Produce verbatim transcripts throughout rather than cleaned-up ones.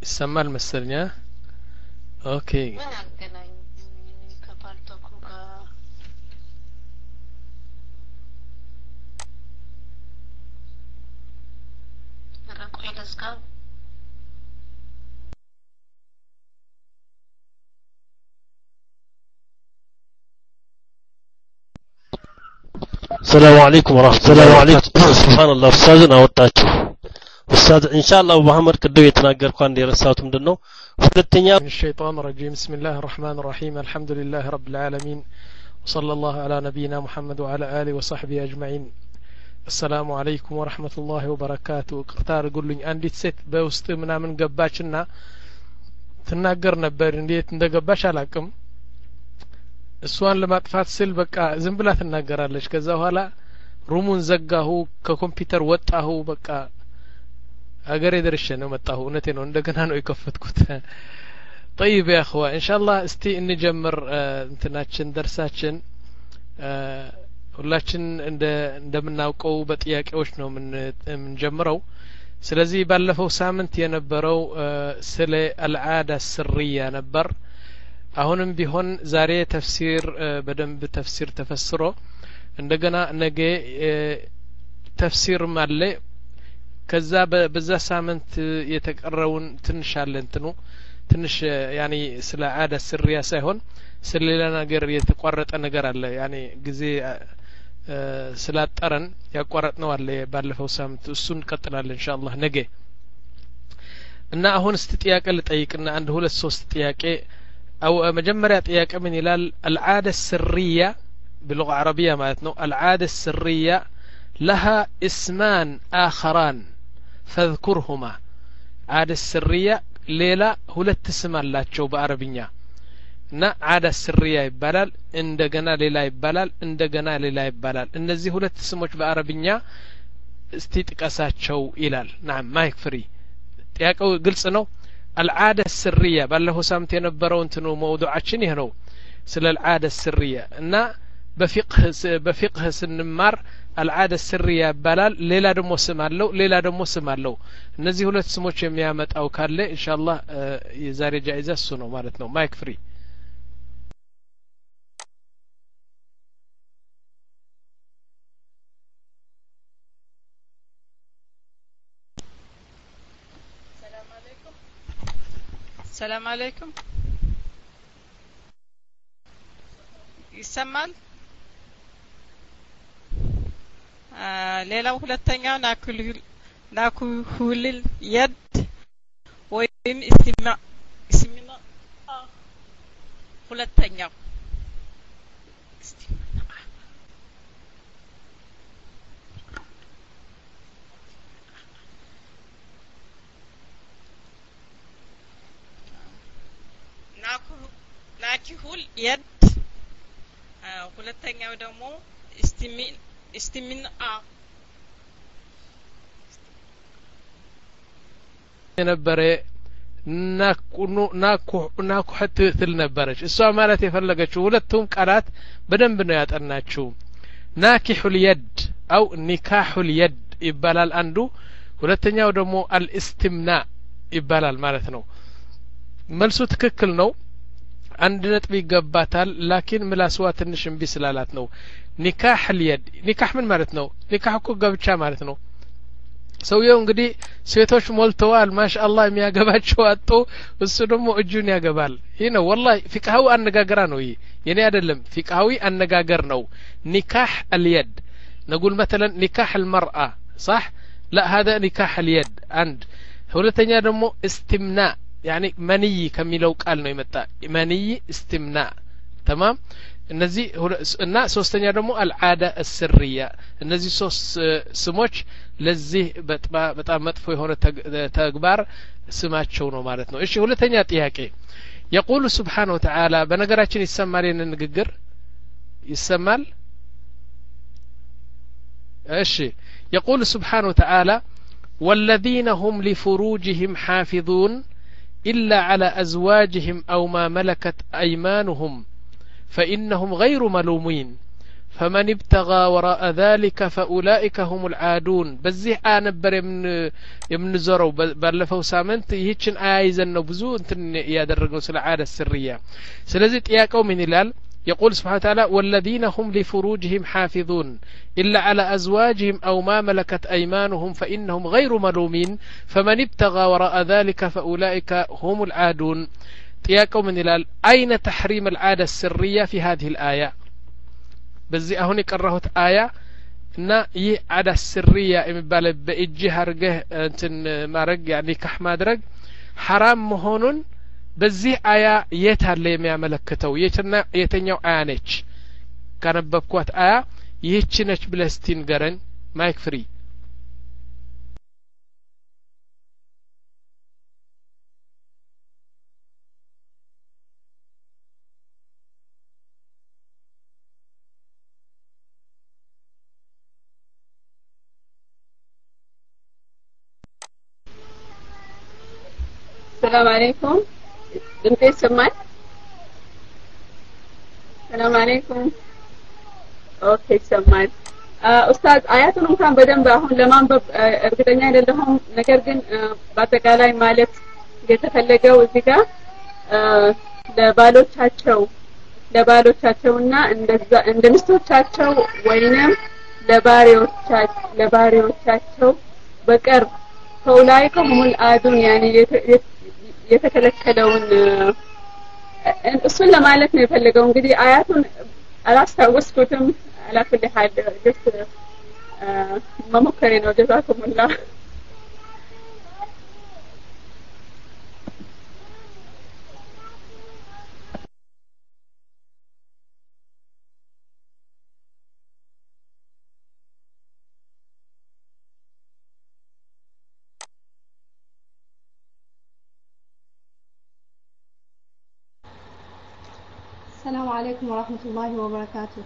ይሰማል መሰለኛ ኦኬ ምን አገናኝ ከፓርቶኩ ጋር ረቆይ ለስካ السلام عليكم ورحمة الله وبركاته سبحان الله أستاذنا وطاችሁ أستاذ إن شاء الله أبو محمد كدو يتناገርኩ አንድ የረሳሁት ምንድነው ሁለተኛ الشيطان الرجيم بسم الله الرحمن الرحيم الحمد لله رب العالمين وصلى الله على نبينا محمد وعلى آله وصحبه أجمعين السلام عليكم ورحمة الله وبركاته اختار قولኝ አንዲት ሴት በውስጥ ምናምን ገባችና ትናገር ነበር እንዴት እንደገባች አላቅም እሷን ለማጥፋት ስል በቃ ዝም ብላ ትናገራለች ከዛ በኋላ ሩሙን ዘጋሁ ከኮምፒውተር ወጣሁ በቃ አገሬ ደርሼ ነው መጣሁ እነቴ ነው እንደገና ነው የከፈትኩት طيب يا اخوة ان شاء الله እስቲ እንጀምር እንትናችን ደርሳችን ሁላችን እንደ እንደምናውቀው በጥያቄዎች ነው ምን እንጀምረው ስለዚህ ባለፈው ሳምንት የነበረው ስለ አልዓዳ ስርያ ነበር አሁንም ቢሆን ዛሬ ተፍሲር በደንብ ተፍሲር ተፈስሮ እንደገና ነገ ተፍሲር ማለ ከዛ በዛ ሳምንት የተቀረውን ትንሽ አለ እንትኑ ትንሽ ያኒ ስለ ዓዳ ስርያ ሳይሆን ስለሌላ ነገር የተቋረጠ ነገር አለ ያኒ ጊዜ ስላጠረን ያቋረጥነው አለ ባለፈው ሳምንት እሱን ቀጥላለን ኢንሻአላህ ነገ እና አሁን እስቲ ጥያቄ ልጠይቅና አንድ ሁለት ሶስት ጥያቄ أو مجمرة ጥያቄ ምን ይላል العادة السرية باللغة العربية معناته العادة السرية لها اسمان آخران فاذكرهما عادة السرية ሌላ ሁለት ስም አላቸው በአረብኛ እና عادة السرية ይባላል እንደገና ሌላ ይባላል እንደገና ሌላ ይባላል እነዚህ ሁለት ስሞች በአረብኛ እስቲ ጥቀሳቸው ይላል نعم ማይክ ፍሪ ጥያቄው ግልጽ ነው العادة السرية ባለፈው ሳምንት የነበረው እንትኑ موضوعችን ይሄ ነው ስለ العادة السرية እና በፊቅህ በፊቅህ ስንማር العادة السرية ይባላል ሌላ ደግሞ ስም አለው ሌላ ደግሞ ስም አለው እነዚህ ሁለት ስሞች የሚያመጣው ካለ ኢንሻአላህ የዛሬ ጃኢዛ እሱ ነው ማለት ነው ማይክ ፍሪ السلام عليكم ይሰማል ሌላው ሁለተኛው ናኩል ናኩል የድ ወይም እስቲማ እስሚና ሁለተኛው ናኪሁል የድ ሁለተኛው ደግሞ እስቲሚን እስቲሚን አ የነበረ ናኩኑ ናኩ ናኩሐት ትል ነበረች እሷ ማለት የፈለገችው ሁለቱም ቃላት በደንብ ነው ያጠናችው ናኪሁል የድ አው ኒካሁል የድ ይባላል አንዱ ሁለተኛው ደግሞ አልእስቲምና ይባላል ማለት ነው መልሱ ትክክል ነው አንድ ነጥብ ይገባታል ላኪን ምላስዋ ትንሽ እምቢ ስላላት ነው ኒካህ اليد ኒካህ ምን ማለት ነው ኒካህ እኮ ጋብቻ ማለት ነው ሰውየው እንግዲህ ሴቶች ሞልተዋል ማሻአላህ የሚያገባቸው አጥቶ እሱ ደግሞ እጁን ያገባል ይሄ ነው والله ፍቅሃዊ አነጋገራ ነው ይሄ የኔ አይደለም ፍቅሃዊ አነጋገር ነው ኒካህ اليد نقول مثلا نكاح المرأة صح لا هذا نكاح اليد عند ሁለተኛ ደግሞ استمناء يعني مني ከሚለው ቃል ነው የመጣ مني استمناء تمام እነዚህ እና ሶስተኛ ደግሞ العاده السريه እነዚህ ሶስት ስሞች ለዚህ በጣም መጥፎ የሆነ ተግባር ስማቸው ነው ማለት ነው እሺ ሁለተኛ ጥያቄ يقول سبحانه وتعالى በነገራችን ይሰማል የነ ንግግር ይሰማል እሺ يقول سبحانه وتعالى والذين هم لفروجهم حافظون إلا على أزواجهم أو ما ملكت أيمانهم فإنهم غير ملومين فمن ابتغى وراء ذلك فأولئك هم العادون بزيح آنبر يمن يمنزروا بلفو سامنت يهيتشن آيزن نبزو انتن يادرقوا سل عادة السرية سلزت إياكو من الال يقول سبحانه وتعالى والذين هم لفروجهم حافظون إلا على أزواجهم أو ما ملكت أيمانهم فإنهم غير ملومين فمن ابتغى وراء ذلك فأولئك هم العادون إياكو من الال أين تحريم العادة السرية في هذه الآية بزي أهوني كرهت آية እና ይህ አዳ ስርያ የሚባል በእጅ አርገህ እንትን ማድረግ ያኒ ከህ ማድረግ ሐራም መሆኑን በዚህ አያ የት አለ የሚያመለክተው የትና የተኛው አያ ነች ካነበብኳት አያ ይህች ነች ብለስቲን ገረን ማይክ ፍሪ السلام عليكم ድምጼ ይሰማል السلام عليكم ኦኬ ይሰማል ኡስታዝ አያቱን እንኳን በደንብ አሁን ለማንበብ እርግጠኛ አይደለሁም ነገር ግን በአጠቃላይ ማለት የተፈለገው እዚህ ጋር ለባሎቻቸው ለባሎቻቸውና እንደዛ እንደምስቶቻቸው ወይንም ለባሪዎቻቸው ለባሪዎቻቸው በቀር فأولئك هم العادون يعني የተከለከለውን እሱን ለማለት ነው የፈለገው እንግዲህ አያቱን አላስታወስኩትም አላኩል ሐል just መሞከሬ ነው ጀዛኩሙላህ السلام عليكم ورحمة الله وبركاته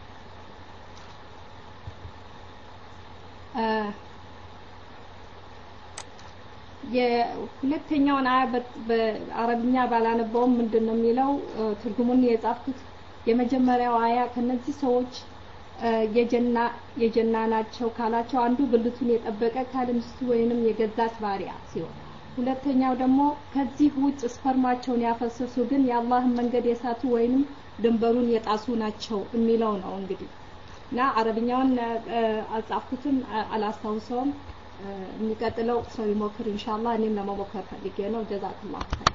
የሁለተኛውን አያ በአረብኛ ባላነበውም ምንድነው የሚለው ትርጉሙን የጻፍኩት የመጀመሪያው አያ ከነዚህ ሰዎች የጀና የጀና ናቸው ካላቸው አንዱ ብልቱን የጠበቀ ካልምስቱ ወይንም የገዛት ባሪያ ሲሆን ሁለተኛው ደግሞ ከዚህ ውጭ ስፐርማቸውን ያፈሰሱ ግን የአላህን መንገድ የሳቱ ወይንም ድንበሩን የጣሱ ናቸው የሚለው ነው እንግዲህ እና አረብኛውን አጻፍኩትም አላስታውሰውም የሚቀጥለው ሰው ይሞክር ኢንሻአላህ እኔም ለመሞከር ፈልጌ ነው ጀዛከላሁ ኸይር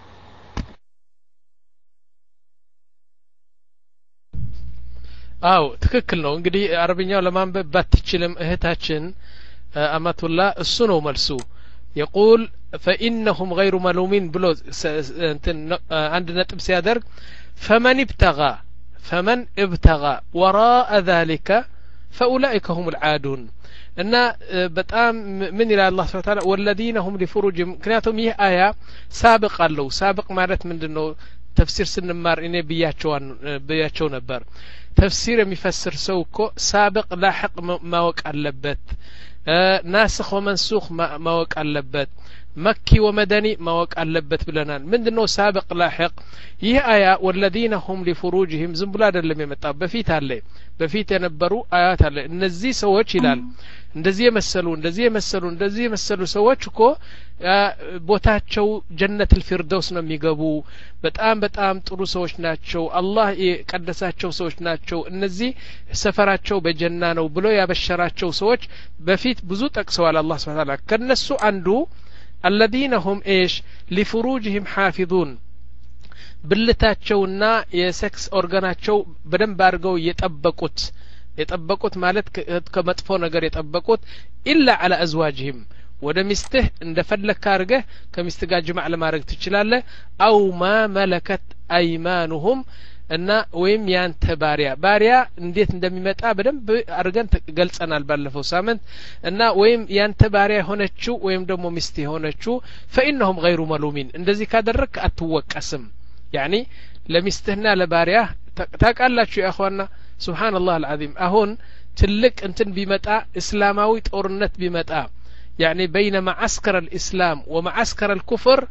አው ትክክል ነው እንግዲህ አረብኛው ለማንበብ ባትችልም እህታችን አማቱላ እሱ ነው መልሱ يقول فإنهم غير ملومين بلو عند نطب سيادرق فمن ابتغى فمن ابتغى وراء ذلك فأولئك هم العادون ان بتام من الى الله سبحانه وتعالى والذين هم لفروجهم كنياتهم هي آية سابق له سابق ማለት ምንድነው ተፍሲር ስንማር እኔ ብያቸዋን ብያቸው ነበር ተፍሲር የሚፈስር ሰው እኮ ሳብቅ ላህቅ ማወቅ አለበት ናስኽ ወመንሱኽ ማወቅ አለበት መኪ ወመደኒ ማወቅ አለበት ብለናል ምንድነው ሳብቅ ላህቅ ይህ አያ والذين هم لفروجهم ዝም ብሎ አይደለም የመጣው በፊት አለ በፊት የነበሩ አያት አለ እነዚህ ሰዎች ይላል እንደዚህ የመሰሉ እንደዚህ የመሰሉ እንደዚህ የመሰሉ ሰዎች እኮ ቦታቸው ጀነት الفردوس ነው የሚገቡ በጣም በጣም ጥሩ ሰዎች ናቸው አላህ የቀደሳቸው ሰዎች ናቸው እነዚህ ሰፈራቸው በጀና ነው ብሎ ያበሸራቸው ሰዎች በፊት ብዙ ጠቅሰዋል አላህ Subhanahu Wa Ta'ala ከነሱ አንዱ الذين هم ايش لفروجهم حافظون ብልታቸውና የሴክስ ኦርጋናቸው በደንብ አድርገው የጠበቁት የጠበቁት ማለት ከመጥፎ ነገር የጠበቁት ኢላ على ازواجهم ወደ ሚስትህ እንደፈለክ አድርገህ ከሚስት ጋር ጅማዕ ለማድረግ ትችላለህ አው ማ መለከት አይማኑሁም እና ወይም ያንተ ባሪያ ባሪያ እንዴት እንደሚመጣ በደንብ አድርገን ገልጸናል ባለፈው ሳምንት እና ወይም ያንተ ባሪያ ሆነችው ወይም ደግሞ ሚስት ሆነችው فإنهم غير ملومين እንደዚህ ካደረክ አትወቀስም يعني ለሚስትህና ለባሪያ ታቃላችሁ يا اخوانا سبحان الله العظيم አሁን ትልቅ እንትን ቢመጣ እስላማዊ ጦርነት ቢመጣ يعني بين معسكر الإسلام ومعسكر الكفر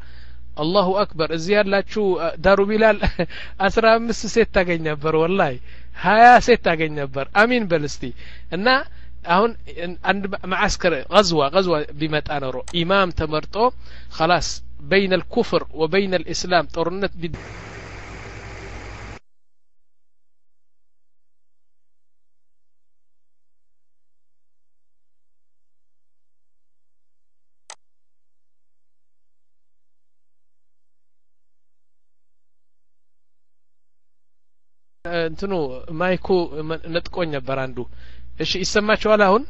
አላሁ አክበር እዚህ ያላችሁ ዳሩ ቢላል አስራ አምስት ሴት ታገኝ ነበር ወላሂ ሀያ ሴት ታገኝ ነበር አሚን በልስቲ እና አሁን አንድ ማዓስከር غزوه غزوه ቢመጣ ነው ኢማም ተመርጦ خلاص بين الكفر وبين الاسلام ጦርነት እንትኑ ማይኩ ነጥቆኝ ነበር አንዱ እሺ ይሰማችኋል አሁን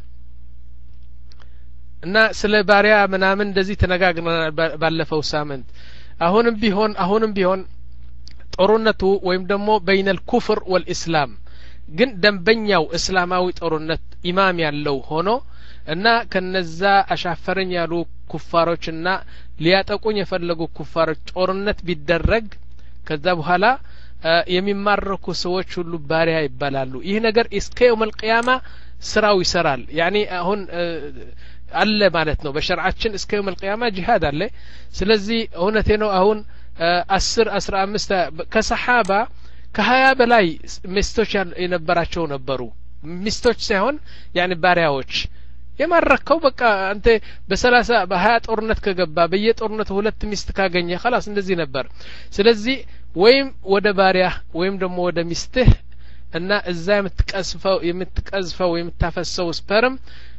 እና ስለ ባሪያ ምናምን እንደዚህ ተነጋግረናል ባለፈው ሳምንት አሁንም ቢሆን አሁንም ቢሆን ጦርነቱ ወይም ደግሞ بين الكفر والاسلام ግን ደንበኛው እስላማዊ ጦርነት ኢማም ያለው ሆኖ እና ከነዛ አሻፈረኝ ያሉ ኩፋሮችና ሊያጠቁኝ የፈለጉ ኩፋሮች ጦርነት ቢደረግ ከዛ በኋላ የሚማረኩ ሰዎች ሁሉ ባሪያ ይባላሉ ይህ ነገር እስከ يوم القيامه ስራው ይሰራል ያኒ አሁን አለ ማለት ነው በሸርዓችን እስከ يوم القيامه ጂሃድ አለ ስለዚህ እውነቴ ነው አሁን አስር አስራ አምስት ከሰሃባ ከሀያ በላይ ሚስቶች የነበራቸው ነበሩ ሚስቶች ሳይሆን ያኒ ባሪያዎች የማረከው በቃ አንተ በሰላሳ በሀያ ጦርነት ከገባ በየጦርነቱ ሁለት ሚስት ካገኘ خلاص እንደዚህ ነበር ስለዚህ ወይም ወደ ባሪያ ወይም ደግሞ ወደ ሚስትህ እና እዛ የምትቀስፈው የምትቀዝፈው የምታፈሰው ስፐርም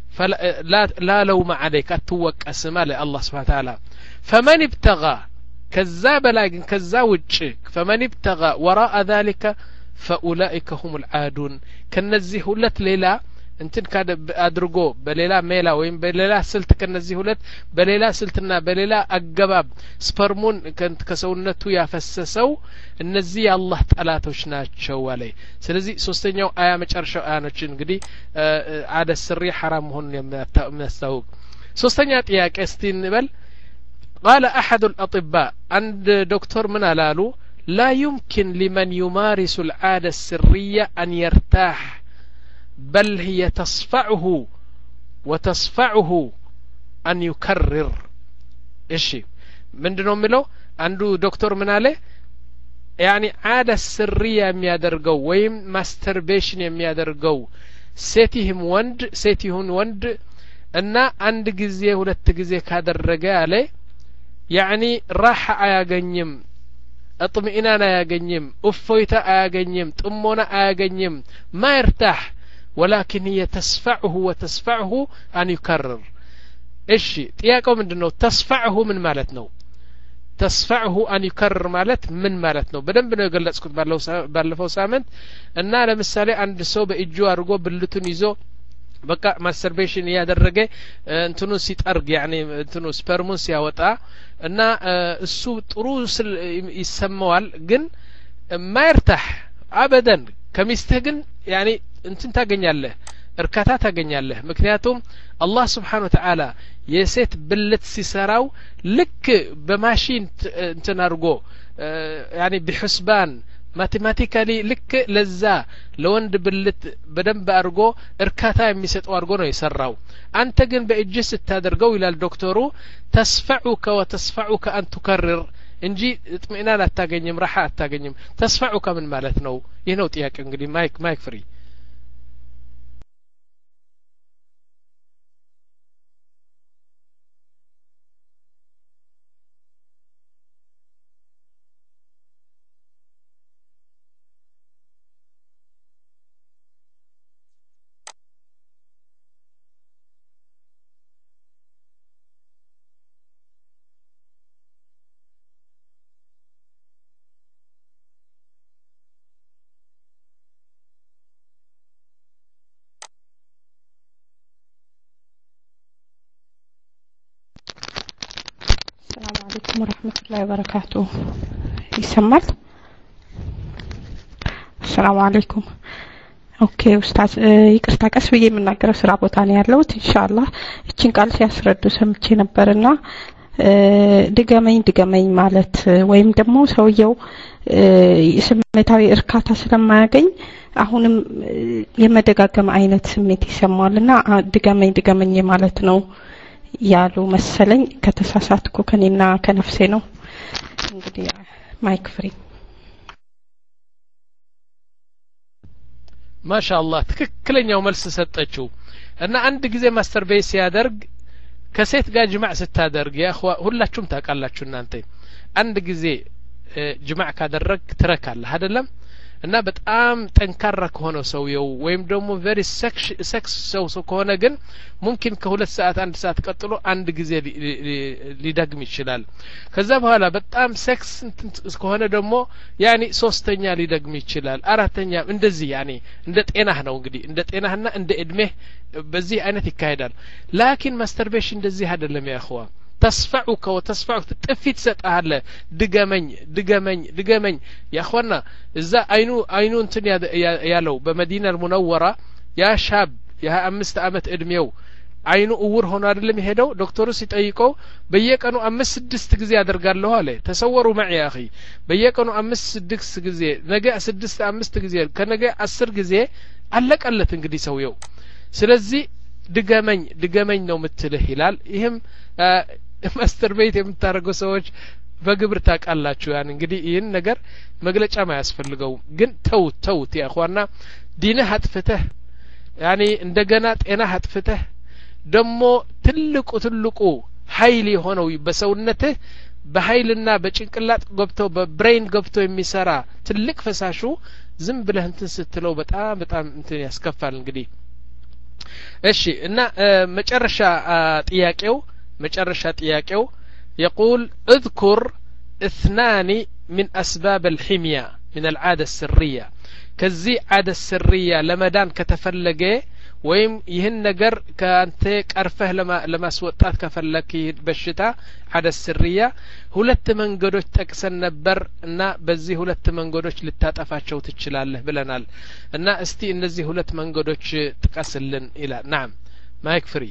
لا لوم عليك اتوقس مال الله سبحانه وتعالى فمن ابتغى كذا بلاغن كذا وجه فمن ابتغى وراء ذلك فاولئك هم العادون كنزي ሁለት ሌላ እንትን ካደ አድርጎ በሌላ ሜላ ወይም በሌላ ስልት ከነዚህ ሁለት በሌላ ስልትና በሌላ አገባብ ስፐርሙን ከሰውነቱ ያፈሰሰው እነዚህ የአላህ ጠላቶች ናቸው አለ ስለዚህ ሶስተኛው አያ መጨረሻው አያ ነች እንግዲህ አደ ስሪ حرام መሆኑን የሚያስታውቅ ሶስተኛ ጥያቄ እስቲ እንበል قال احد الاطباء عند دكتور من قالوا لا يمكن لمن يمارس العاده السريه ان يرتاح بل هي تصفعه وتصفعه أن يكرر إيشي من دون ملو عنده دكتور من عليه يعني عادة سرية ميادرقو ويم ماستربيشن ميادرقو سيتيهم وند سيتيهن وند أنا عند جزية ولا تجزية كهذا الرجال يعني راحة أياغنيم اطمئنان أياغنيم أفويتا أياغنيم تأمونا أياغنيم ما يرتاح ولكن هي تسفعه وتسفعه أن يكرر إيش تياكم عندنا تسفعه من مالتنا تسفعه أن يكرر مالت من مالتنا بدن بنو يقول لك سكوت بالفو سامنت أن أنا مثالي عند سو بإجوا أرجو بلتون يزو በቃ ማስተርቤሽን ያደረገ እንትኑ ሲጠርግ يعني እንትኑ ስፐርሙን ሲያወጣ እና እሱ ጥሩ ይሰማዋል ግን ማይርታህ አበደን ከሚስትህ ግን يعني እንትን ታገኛለህ እርካታ ታገኛለህ ምክንያቱም አላህ Subhanahu Wa Ta'ala የሴት ብልት ሲሰራው ልክ በማሽን እንትን አርጎ يعني بحسبان ማቴማቲካሊ ልክ ለዛ ለወንድ ብልት በደንብ አርጎ እርካታ የሚሰጠው አርጎ ነው የሰራው አንተ ግን በእጅህ ስታደርገው ይላል ዶክተሩ ተስፈዑከ ወተስፈዑከ አን ትከርር እንጂ እጥሚናን አታገኝም راحة አታገኝም ተስፈዑከ ምን ማለት ነው ይሄ ነው ጥያቄ እንግዲህ ማይክ ማይክ ፍሪ ورحمة الله وبركاته يسمعت السلام عليكم اوكي استاذ ይቅርታ ቀስ ብዬ የምናገረው ስራ ቦታ ነው ያለሁት ኢንሻአላህ እቺን ቃል ሲያስረዱ ሰምቼ ነበርና ድገመኝ ድገመኝ ማለት ወይም ደግሞ ሰውየው ስሜታዊ እርካታ ስለማያገኝ አሁንም የመደጋገም አይነት ስሜት ይሰማልና ድገመኝ ድገመኝ ማለት ነው ያሉ መሰለኝ ከተሳሳትኩ ከኔና ከነፍሴ ነው እንግዲህ ማይክ ፍሪ ማሻአላህ ትክክለኛው መልስ ሰጠችው እና አንድ ጊዜ ማስተር ቤት ሲያደርግ ከሴት ጋር ጅማዕ ስታደርግ ያ اخوا ሁላችሁም ታውቃላችሁ እናንተ አንድ ጊዜ ጅማዕ ካደረግ ትረካለህ አይደለም እና በጣም ጠንካራ ከሆነ ሰውየው ወይም ደግሞ ቬሪ ሴክስ ሰው ሰው ከሆነ ግን ሙምኪን ከሁለት ሰዓት አንድ ሰዓት ቀጥሎ አንድ ጊዜ ሊደግም ይችላል ከዛ በኋላ በጣም ሴክስ ከሆነ ደግሞ ያኒ ሶስተኛ ሊደግም ይችላል አራተኛ እንደዚህ ያኒ እንደ ጤናህ ነው እንግዲህ እንደ ጤናህና እንደ እድሜህ በዚህ አይነት ይካሄዳል ላኪን ማስተርቤሽን እንደዚህ አይደለም ያ اخوا تصفعك وتصفعك تفيت ستاله دغمኝ دغمኝ دغمኝ يا اخوانا اذا عينو عينو انتن ያለው በመዲና المنوره ያ ሻብ የ25 አመት እድሜው አይኑ እውር ሆኖ አይደለም ሄደው ዶክተሩ ሲጠይቀው በየቀኑ አምስት ስድስት ጊዜ ያደርጋለሁ አለ ተሰወሩ معي يا اخي በየቀኑ አምስት ስድስት ጊዜ ነገ ስድስት አምስት ጊዜ ከነገ አስር ጊዜ አለቀለት እንግዲህ ሰውየው ስለዚህ ድገመኝ ድገመኝ ነው ምትልህ ይላል ይሄም ማስተር ቤት የምታረጉ ሰዎች በግብር ታቃላችሁ ያን እንግዲህ ይሄን ነገር መግለጫ ማያስፈልገው ግን ተው ተው ያ اخوانا ዲንህ አጥፍተህ ያኒ እንደገና ጤናህ አጥፍተህ ደሞ ትልቁ ትልቁ ኃይል የሆነው በሰውነትህ በኃይልና በጭንቅላት ገብቶ በብሬን ገብቶ የሚሰራ ትልቅ ፈሳሹ ዝም ብለህ እንትን ስትለው በጣም በጣም እንትን ያስከፋል እንግዲህ እሺ እና መጨረሻ ጥያቄው መጨረሻ ጥያቄው يقول اذكر اثنان من اسباب الحمية من العادة السرية كزي عادة السرية لمدان كتفلقه ወይም ይህን ነገር ካንተ ቀርፈህ ለማስወጣት ከፈለክ በሽታ ሐደስ ስርያ ሁለት መንገዶች ጠቅሰን ነበር እና በዚህ ሁለት መንገዶች ልታጠፋቸው ትችላለህ ብለናል እና እስቲ እነዚህ ሁለት መንገዶች ጥቀስልን ይላል نعم ማይክ ፍሪ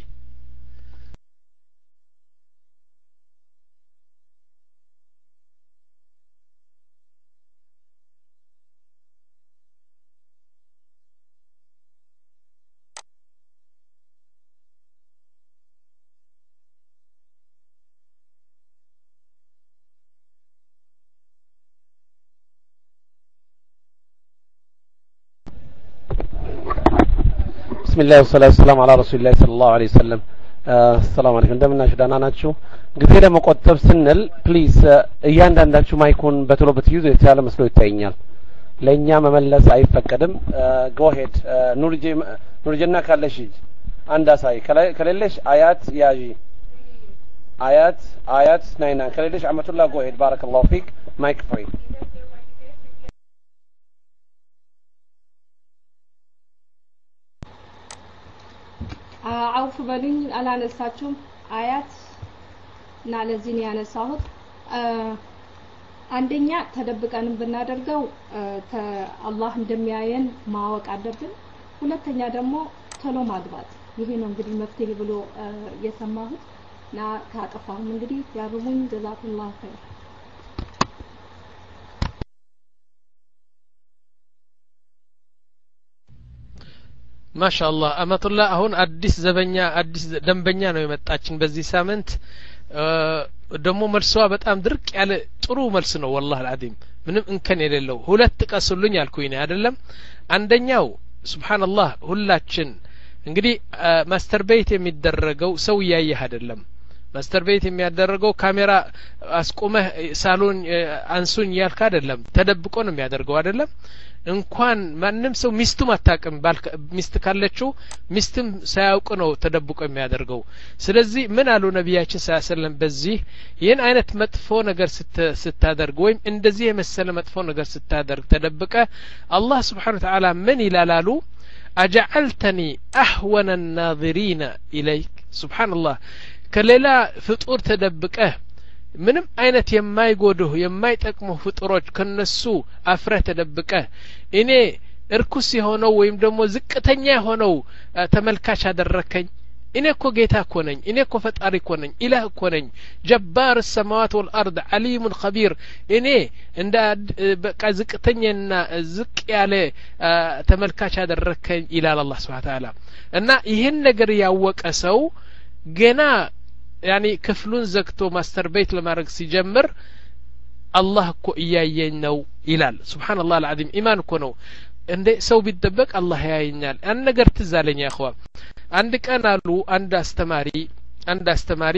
بسم الله والصلاة والسلام على رسول الله صلى الله عليه وسلم السلام عليكم እንደምናችሁ ዳና ናችሁ ጊዜ ለመቆጠብ ስንል ፕሊዝ እያንዳንዳችሁ ማይኩን በቶሎ ብትይዙ የተሻለ መስሎ ይታየኛል ለኛ መመለስ አይፈቀድም go ahead ኑርጄ ኑርጄና ካለሽ አንድ አሳይ ከሌለሽ አያት ያጂ አያት አያት ናይና ከሌለሽ አመቱላ go ahead ባረከላሁ ፊክ ማይክ ፍሪ አውፍ በሉኝ አላነሳችሁም አያት እና ለዚህ ነው ያነሳሁት አንደኛ ተደብቀንም ብናደርገው አላህ እንደሚያየን ማወቅ አለብን ሁለተኛ ደግሞ ቶሎ ማግባት ይሄ ነው እንግዲህ መፍትሄ ብሎ የሰማሁት እና ካጠፋሁም እንግዲህ ያርሙኝ ጀዛኩላህ ኸይር ማሻአላህ አመቱላህ አሁን አዲስ ዘበኛ አዲስ ደንበኛ ነው የመጣችን በዚህ ሳምንት ደሞ መልሷ በጣም ድርቅ ያለ ጥሩ መልስ ነው والله العظيم ምንም እንከን የሌለው ሁለት ቀስሉኝ አልኩኝ አይደለም አንደኛው ሱብሃንአላህ ሁላችን እንግዲህ ማስተር ቤት የሚደረገው ሰው ያየህ አይደለም ማስተር ቤት የሚያደርገው ካሜራ አስቆመህ ሳሎን አንሱኝ ያልካ አይደለም ተደብቆ ነው የሚያደርገው አይደለም እንኳን ማንንም ሰው ሚስቱ ማታቀም ሚስት ካለችው ሚስትም ሳያውቅ ነው ተደብቆ የሚያደርገው ስለዚህ ምን አሉ ነብያችን ሰለላሁ ዐለይሂ ወሰለም በዚህ ይህን አይነት መጥፎ ነገር ስታደርግ ወይም እንደዚህ የመሰለ መጥፎ ነገር ስታደርግ ተደብቀ አላህ Subhanahu Wa Ta'ala ምን ይላላሉ አجعلتني احون الناظرين اليك Subhanallah ከሌላ ፍጡር ተደብቀ ምንም አይነት የማይጎድህ የማይጠቅመው ፍጡሮች ከነሱ አፍረህ ተደብቀ እኔ እርኩስ የሆነው ወይም ደግሞ ዝቅተኛ የሆነው ተመልካች አደረከኝ እኔ እኮ ጌታ እኮ ነኝ እኔ እኮ ፈጣሪ እኮ ነኝ ኢላህ እኮ ነኝ ጀባር السماوات والارض عليم خبير እኔ እንደ በቃ ዝቅተኛና ዝቅ ያለ ተመልካች አደረከኝ ይላል አላህ Subhanahu Wa Ta'ala እና ይሄን ነገር ያወቀ ሰው ገና ያኒ ክፍሉን ዘግቶ ማስተር ቤት ለማድረግ ሲጀምር አላህ እኮ እያየኝ ነው ይላል ሱብሃንአላህ አልዓዚም ኢማን እኮ ነው እንዴ ሰው ቢደበቅ አላህ ያየኛል ያን ነገር ትዝ አለኝ ያ اخوان አንድ ቀን አሉ አንድ አስተማሪ አንድ አስተማሪ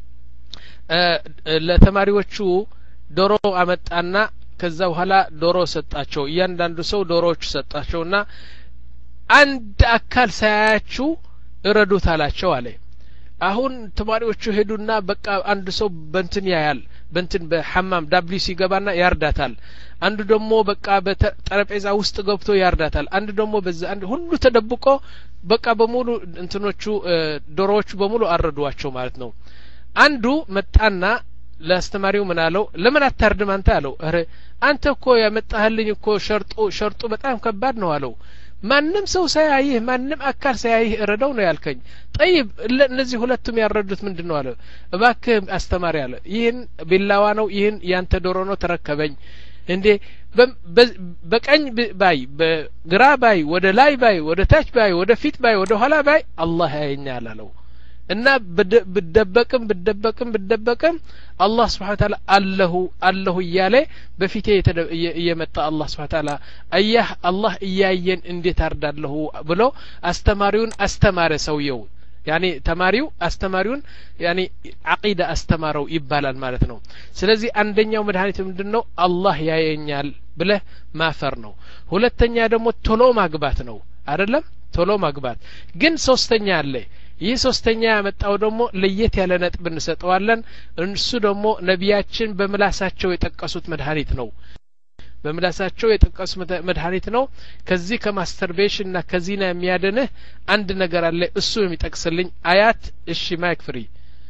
ለተማሪዎቹ ዶሮ አመጣና ከዛ በኋላ ዶሮ ሰጣቸው እያንዳንዱ ሰው ዶሮዎች ሰጣቸውና አንድ አካል ሳያያችሁ እረዱት አላቸው አለ አሁን ተማሪዎቹ ሄዱና በቃ አንድ ሰው በእንትን ያያል በእንትን በሐማም ዳብሊ ሲገባና ያርዳታል አንዱ ደግሞ በቃ በጠረጴዛ ውስጥ ገብቶ ያርዳታል አንዱ ደግሞ በዛ አንድ ሁሉ ተደብቆ በቃ በሙሉ እንትኖቹ ዶሮዎቹ በሙሉ አረዷቸው ማለት ነው አንዱ መጣና ለአስተማሪው ምን አለው ለምን አታርድም አንተ አለው አረ አንተ እኮ ያመጣህልኝ እኮ ሸርጡ ሸርጡ በጣም ከባድ ነው አለው ማንም ሰው ሳያይህ ማንም አካል ሳያይህ እረዳው ነው ያልከኝ طيب እነዚህ ሁለቱም ያረዱት ምንድነው አለ እባክህ አስተማሪ አለ ይህን ቢላዋ ነው ይህን ያንተ ዶሮ ነው ተረከበኝ እንዴ በቀኝ ባይ በግራ ባይ ወደ ላይ ባይ ወደ ታች ባይ ወደ ፊት ባይ ወደ ኋላ ባይ አላህ ያየኛል አለው እና ብደበቅም ብደበቅም ብደበቅም አላህ Subhanahu Wa Ta'ala አለሁ አለሁ እያለ በፊቴ እየመጣ አላህ Subhanahu Wa Ta'ala አያህ አላህ እያየን እንዴት አርዳለሁ ብሎ አስተማሪውን አስተማረ ሰውየው ያኒ ተማሪው አስተማሪውን ያኒ አቂዳ አስተማረው ይባላል ማለት ነው ስለዚህ አንደኛው መድኃኒት ምንድነው አላህ ያየኛል ብለህ ማፈር ነው ሁለተኛ ደግሞ ቶሎ ማግባት ነው አይደለም ቶሎ ማግባት ግን ሶስተኛ አለ ይህ ሶስተኛ ያመጣው ደግሞ ለየት ያለ ነጥብ እንሰጠዋለን እንሱ ደግሞ ነቢያችን በምላሳቸው የጠቀሱት መድኃኒት ነው በምላሳቸው የጠቀሱት መድኃኒት ነው ከዚህ ከማስተርቤሽን እና ከዚና የሚያደንህ አንድ ነገር አለ እሱ የሚጠቅስልኝ አያት እሺ ማይክ ፍሪ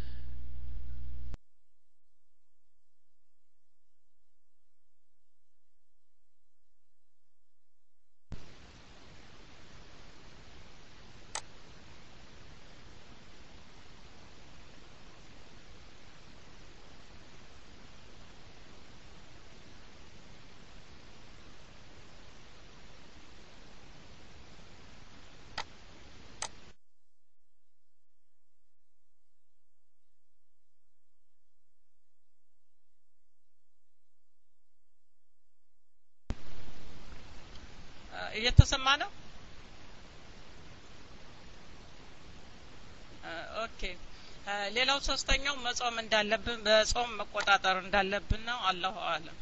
እየተሰማ ነው ኦኬ ሌላው ሶስተኛው መጾም እንዳለብን በጾም መቆጣጠር እንዳለብን ነው አላሁ አለም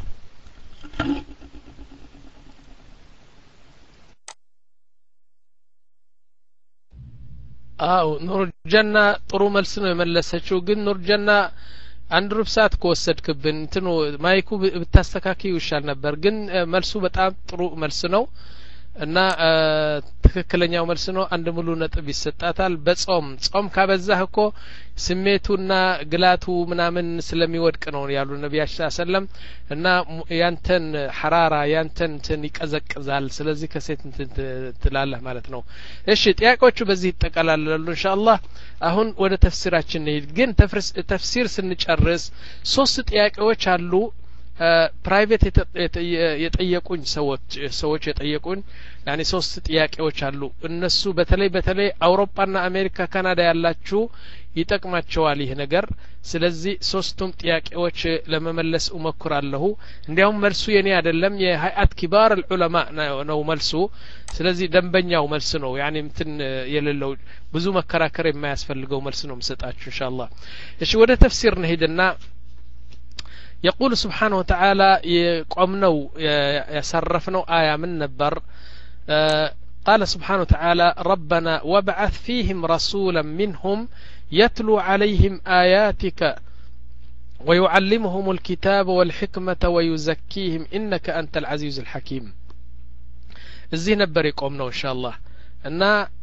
አው ኑር ጀና ጥሩ መልስ ነው የመለሰችው ግን ኑር ጀና አንድ ሩብ ሰዓት ከወሰድክብን እንትኑ ማይኩ ብታስተካክዩ ይሻል ነበር ግን መልሱ በጣም ጥሩ መልስ ነው እና ትክክለኛው መልስ ነው አንድ ሙሉ ነጥብ ይሰጣታል በጾም ጾም ካበዛህ እኮ ስሜቱና ግላቱ ምናምን ስለሚወድቅ ነው ያሉ ነብያችን ሰለም እና ያንተን ሐራራ ያንተን እንትን ይቀዘቅዛል ስለዚህ ከሴት እንትን ትላለህ ማለት ነው እሺ ጥያቄዎቹ በዚህ ይጠቃለላሉ ኢንሻአላህ አሁን ወደ ተፍሲራችን እንሂድ ግን ተፍሲር ስንጨርስ ሶስት ጥያቄዎች አሉ ፕራይቬት የጠየቁኝ ሰዎች ሰዎች የጠየቁኝ ያኒ ሶስት ጥያቄዎች አሉ እነሱ በተለይ በተለይ አውሮፓና አሜሪካ ካናዳ ያላችሁ ይጠቅማቸዋል ይህ ነገር ስለዚህ ሶስቱም ጥያቄዎች ለመመለስ እሞክራለሁ እንዲያውም መልሱ የኔ አይደለም የሃይአት ኪባር العلماء ነው መልሱ ስለዚህ ደንበኛው መልስ ነው ያኒ እንትን የሌለው ብዙ መከራከር የማያስፈልገው መልስ ነው መስጣችሁ ኢንሻአላህ እሺ ወደ ተፍሲር እንሄድና يقول سبحانه وتعالى يقومنو يسرفنو آية من نبر قال سبحانه وتعالى ربنا وابعث فيهم رسولا منهم يتلو عليهم آياتك ويعلمهم الكتاب والحكمة ويزكيهم إنك أنت العزيز الحكيم الزي نبر يقومنو إن شاء الله أن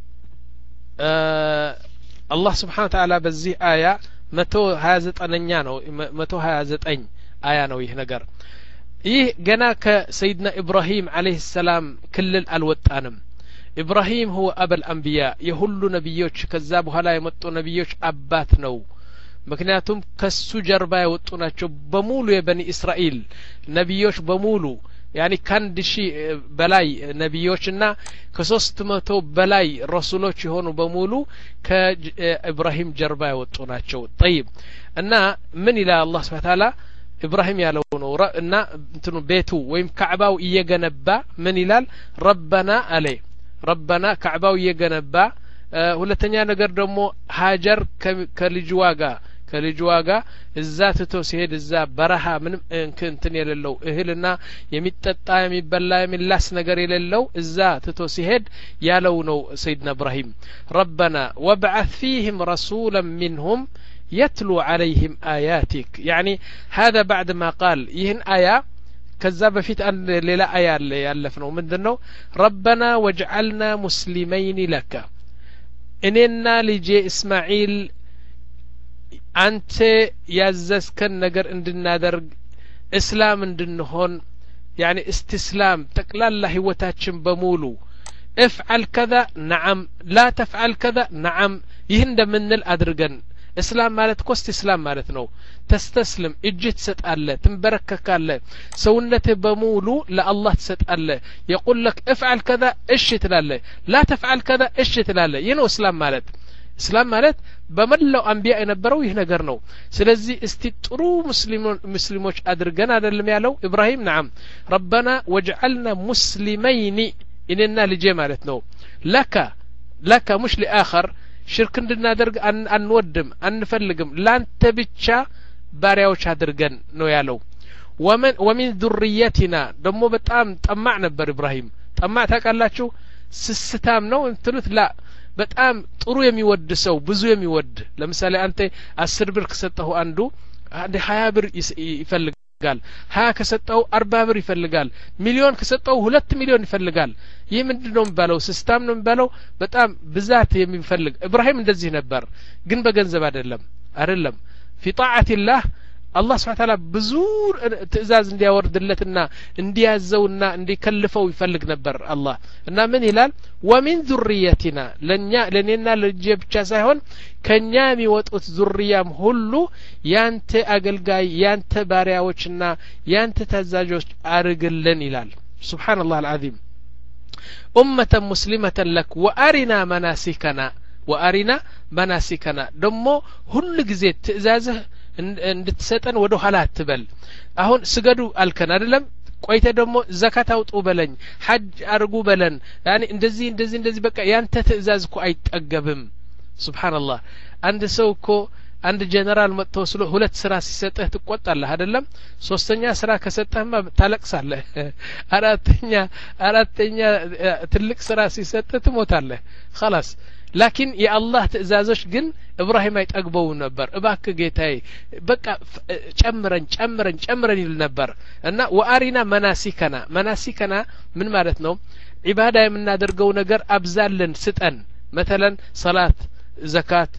الله سبحانه وتعالى بزي آية متو هازت أننيانو متو هازت أن አያ ነው ይህ ነገር ይህ ገና ከሰይድና ኢብራሂም አለይሂ ሰላም ክልል አልወጣንም ኢብራሂም هو ابو الانبياء የሁሉ ነብዮች ከዛ በኋላ የመጡ ነብዮች አባት ነው ምክንያቱም ከሱ ጀርባ የወጡ ናቸው በሙሉ የበኒ እስራኤል ነብዮች በሙሉ ያኒ ከአንድ ሺህ በላይ ነብዮችና ከሶስት መቶ በላይ ረሱሎች የሆኑ በሙሉ ከኢብራሂም ጀርባ የወጡ ናቸው طيب እና ምን ይላል አላህ Subhanahu Wa Ta'ala ኢብራሂም ያለው ነው እና እንትኑ ቤቱ ወይም ካዕባው እየገነባ ምን ይላል ረበና አለ ረበና ካዕባው እየገነባ ሁለተኛ ነገር ደግሞ ሃጀር ከልጅዋ ጋር ከልጅዋ ጋር እዛ ትቶ ሲሄድ እዛ በረሃ ምንም እንትን የሌለው እህልና የሚጠጣ የሚበላ የሚላስ ነገር የሌለው እዛ ትቶ ሲሄድ ያለው ነው ሰይድና ኢብራሂም ረበና ወብዓث فيهم رسولا منهم يتلو عليهم آياتك يعني هذا بعد ما قال ይህን አያ ከዛ በፊት አንድ ሌላ አያ አለ ያለፍነው ምንድነው ረበና ወجعلنا مسلمين لك እኔና ልጄ እስማኤል አንተ ያዘዝከን ነገር እንድናደርግ እስላም እንድንሆን يعني استسلام ጠቅላላ ህይወታችን በሙሉ افعل كذا نعم لا تفعل كذا نعم ይህ እንደምንል አድርገን እስላም ማለት ኮስት እስላም ማለት ነው ተስተስልም እጅ ትሰጣለህ ትንበረከካለህ ሰውነትህ በሙሉ ለአላህ ትሰጣለህ يقول لك افعل كذا እሺ ትላለህ لا تفعل كذا እሺ ትላለህ ይህ ነው እስላም ማለት እስላም ማለት በመላው አንቢያ የነበረው ይህ ነገር ነው ስለዚህ እስቲ ጥሩ ሙስሊሞች አድርገን አይደለም ያለው ኢብራሂም نعم ربنا وجعلنا مسلمين ኢንና ልጄ ማለት ነው لك لك مش لاخر ሽርክ እንድናደርግ አንወድም አንፈልግም ላንተ ብቻ ባሪያዎች አድርገን ነው ያለው ወመን ወሚን ذريتنا ደሞ በጣም ጠማዕ ነበር ኢብራሂም ጠማዕ ታውቃላችሁ ስስታም ነው እንትሉት ላ በጣም ጥሩ የሚወድ ሰው ብዙ የሚወድ ለምሳሌ አንተ አስር ብር ከሰጠው አንዱ አንድ ሀያ ብር ይፈልጋል ሀያ ከሰጠው አርባ ብር ይፈልጋል ሚሊዮን ከሰጠው ሁለት ሚሊዮን ይፈልጋል ይህ ምንድነው የሚባለው ሲስተም ነው የሚባለው በጣም ብዛት የሚፈልግ ኢብራሂም እንደዚህ ነበር ግን በገንዘብ አይደለም አይደለም في طاعة الله الله سبحانه وتعالى ብዙ ትእዛዝ እንዲያወርድለትና እንዲያዘውና እንዲከልፈው ይፈልግ ነበር አላህ እና ምን ይላል ومن ذريتنا ለኛ ለኔና ለልጄ ብቻ ሳይሆን ከኛ የሚወጡት ዙርያም ሁሉ ያንተ አገልጋይ ያንተ ባሪያዎችና ያንተ ታዛዦች አርግልን ይላል ሱብሃንአላህ العظيم أمة مسلمة لك وأرنا مناسكنا وأرنا مناسكنا دمو هل جزيت تأزازه እንድትሰጠን ወደ ኋላ አትበል አሁን ስገዱ አልከን አይደለም ቆይተ ደግሞ ዘካት አውጡ በለኝ ሐጅ አርጉ በለን ያኒ እንደዚህ እንደዚህ እንደዚህ በቃ ያንተ ትእዛዝ እኮ አይጠገብም ሱብሃንአላህ አንድ ሰው እኮ አንድ ጀነራል መጥቶ ስለ ሁለት ስራ ሲሰጥህ ትቆጣለህ አይደለም ሶስተኛ ስራ ከሰጠህማ ታለቅሳለህ አራተኛ አራተኛ ትልቅ ስራ ሲሰጥህ ትሞታለህ خلاص ላኪን የአላህ ትእዛዞች ግን ኢብራሂም አይጠግበው ነበር እባክ ጌታዬ በቃ ጨምረን ጨምረን ጨምረን ይል ነበር እና ወአሪና መናሲከና መናሲከና ምን ማለት ነው ዒባዳ የምናደርገው ነገር አብዛልን ስጠን مثلا ሰላት ዘካት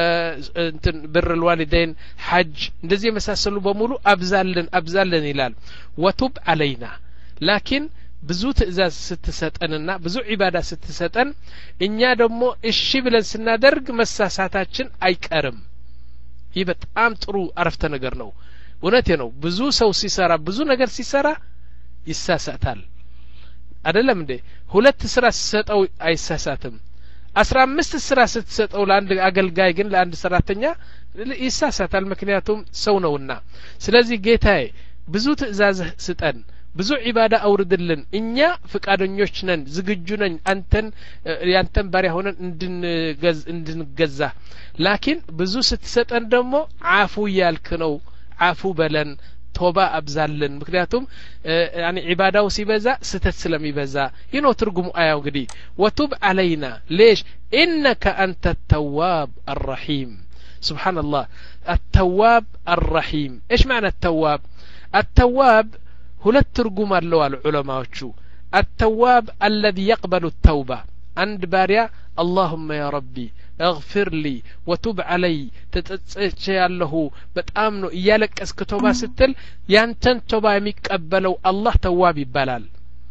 እንትን ብር الوالدين ሐጅ እንደዚህ የመሳሰሉ በሙሉ አብዛልን አብዛልን ይላል ወቱብ علينا ላኪን ብዙ ትእዛዝ ስትሰጠንና ብዙ ዒባዳ ስትሰጠን እኛ ደግሞ እሺ ብለን ስናደርግ መሳሳታችን አይቀርም ይህ በጣም ጥሩ አረፍተ ነገር ነው እውነቴ ነው ብዙ ሰው ሲሰራ ብዙ ነገር ሲሰራ ይሳሳታል አይደለም እንዴ ሁለት ስራ ሲሰጠው አይሳሳትም አስራ አምስት ስራ ስትሰጠው ለአንድ አገልጋይ ግን ለአንድ ሰራተኛ ይሳሳታል ምክንያቱም ሰው ነውና ስለዚህ ጌታዬ ብዙ ትእዛዝ ስጠን ብዙ ዒባዳ አውርድልን እኛ ፍቃደኞች ነን ዝግጁ ነን አንተን ያንተን ባሪያ ሆነን እንድንገዝ እንድንገዛ ላኪን ብዙ ስትሰጠን ደግሞ አፉ ያልክ ነው አፉ በለን ቶባ አብዛልን ምክንያቱም ያኒ ዒባዳው ሲበዛ ስተት ስለሚበዛ ይኖ ትርጉሙ አያው እንግዲህ ወቱብ علينا ليش انك انت التواب الرحيم سبحان الله التواب الرحيم ايش معنى التواب التواب ሁለት ትርጉም አለው አሉ ዑለማዎቹ التواب الذي يقبل التوبة عند باريا اللهم يا ربي اغفر لي وتب علي تتصچ ያለሁ በጣም ነው እያለቀስክ ቶባ ስትል ያንተን ቶባ የሚቀበለው አላህ ተዋብ ይባላል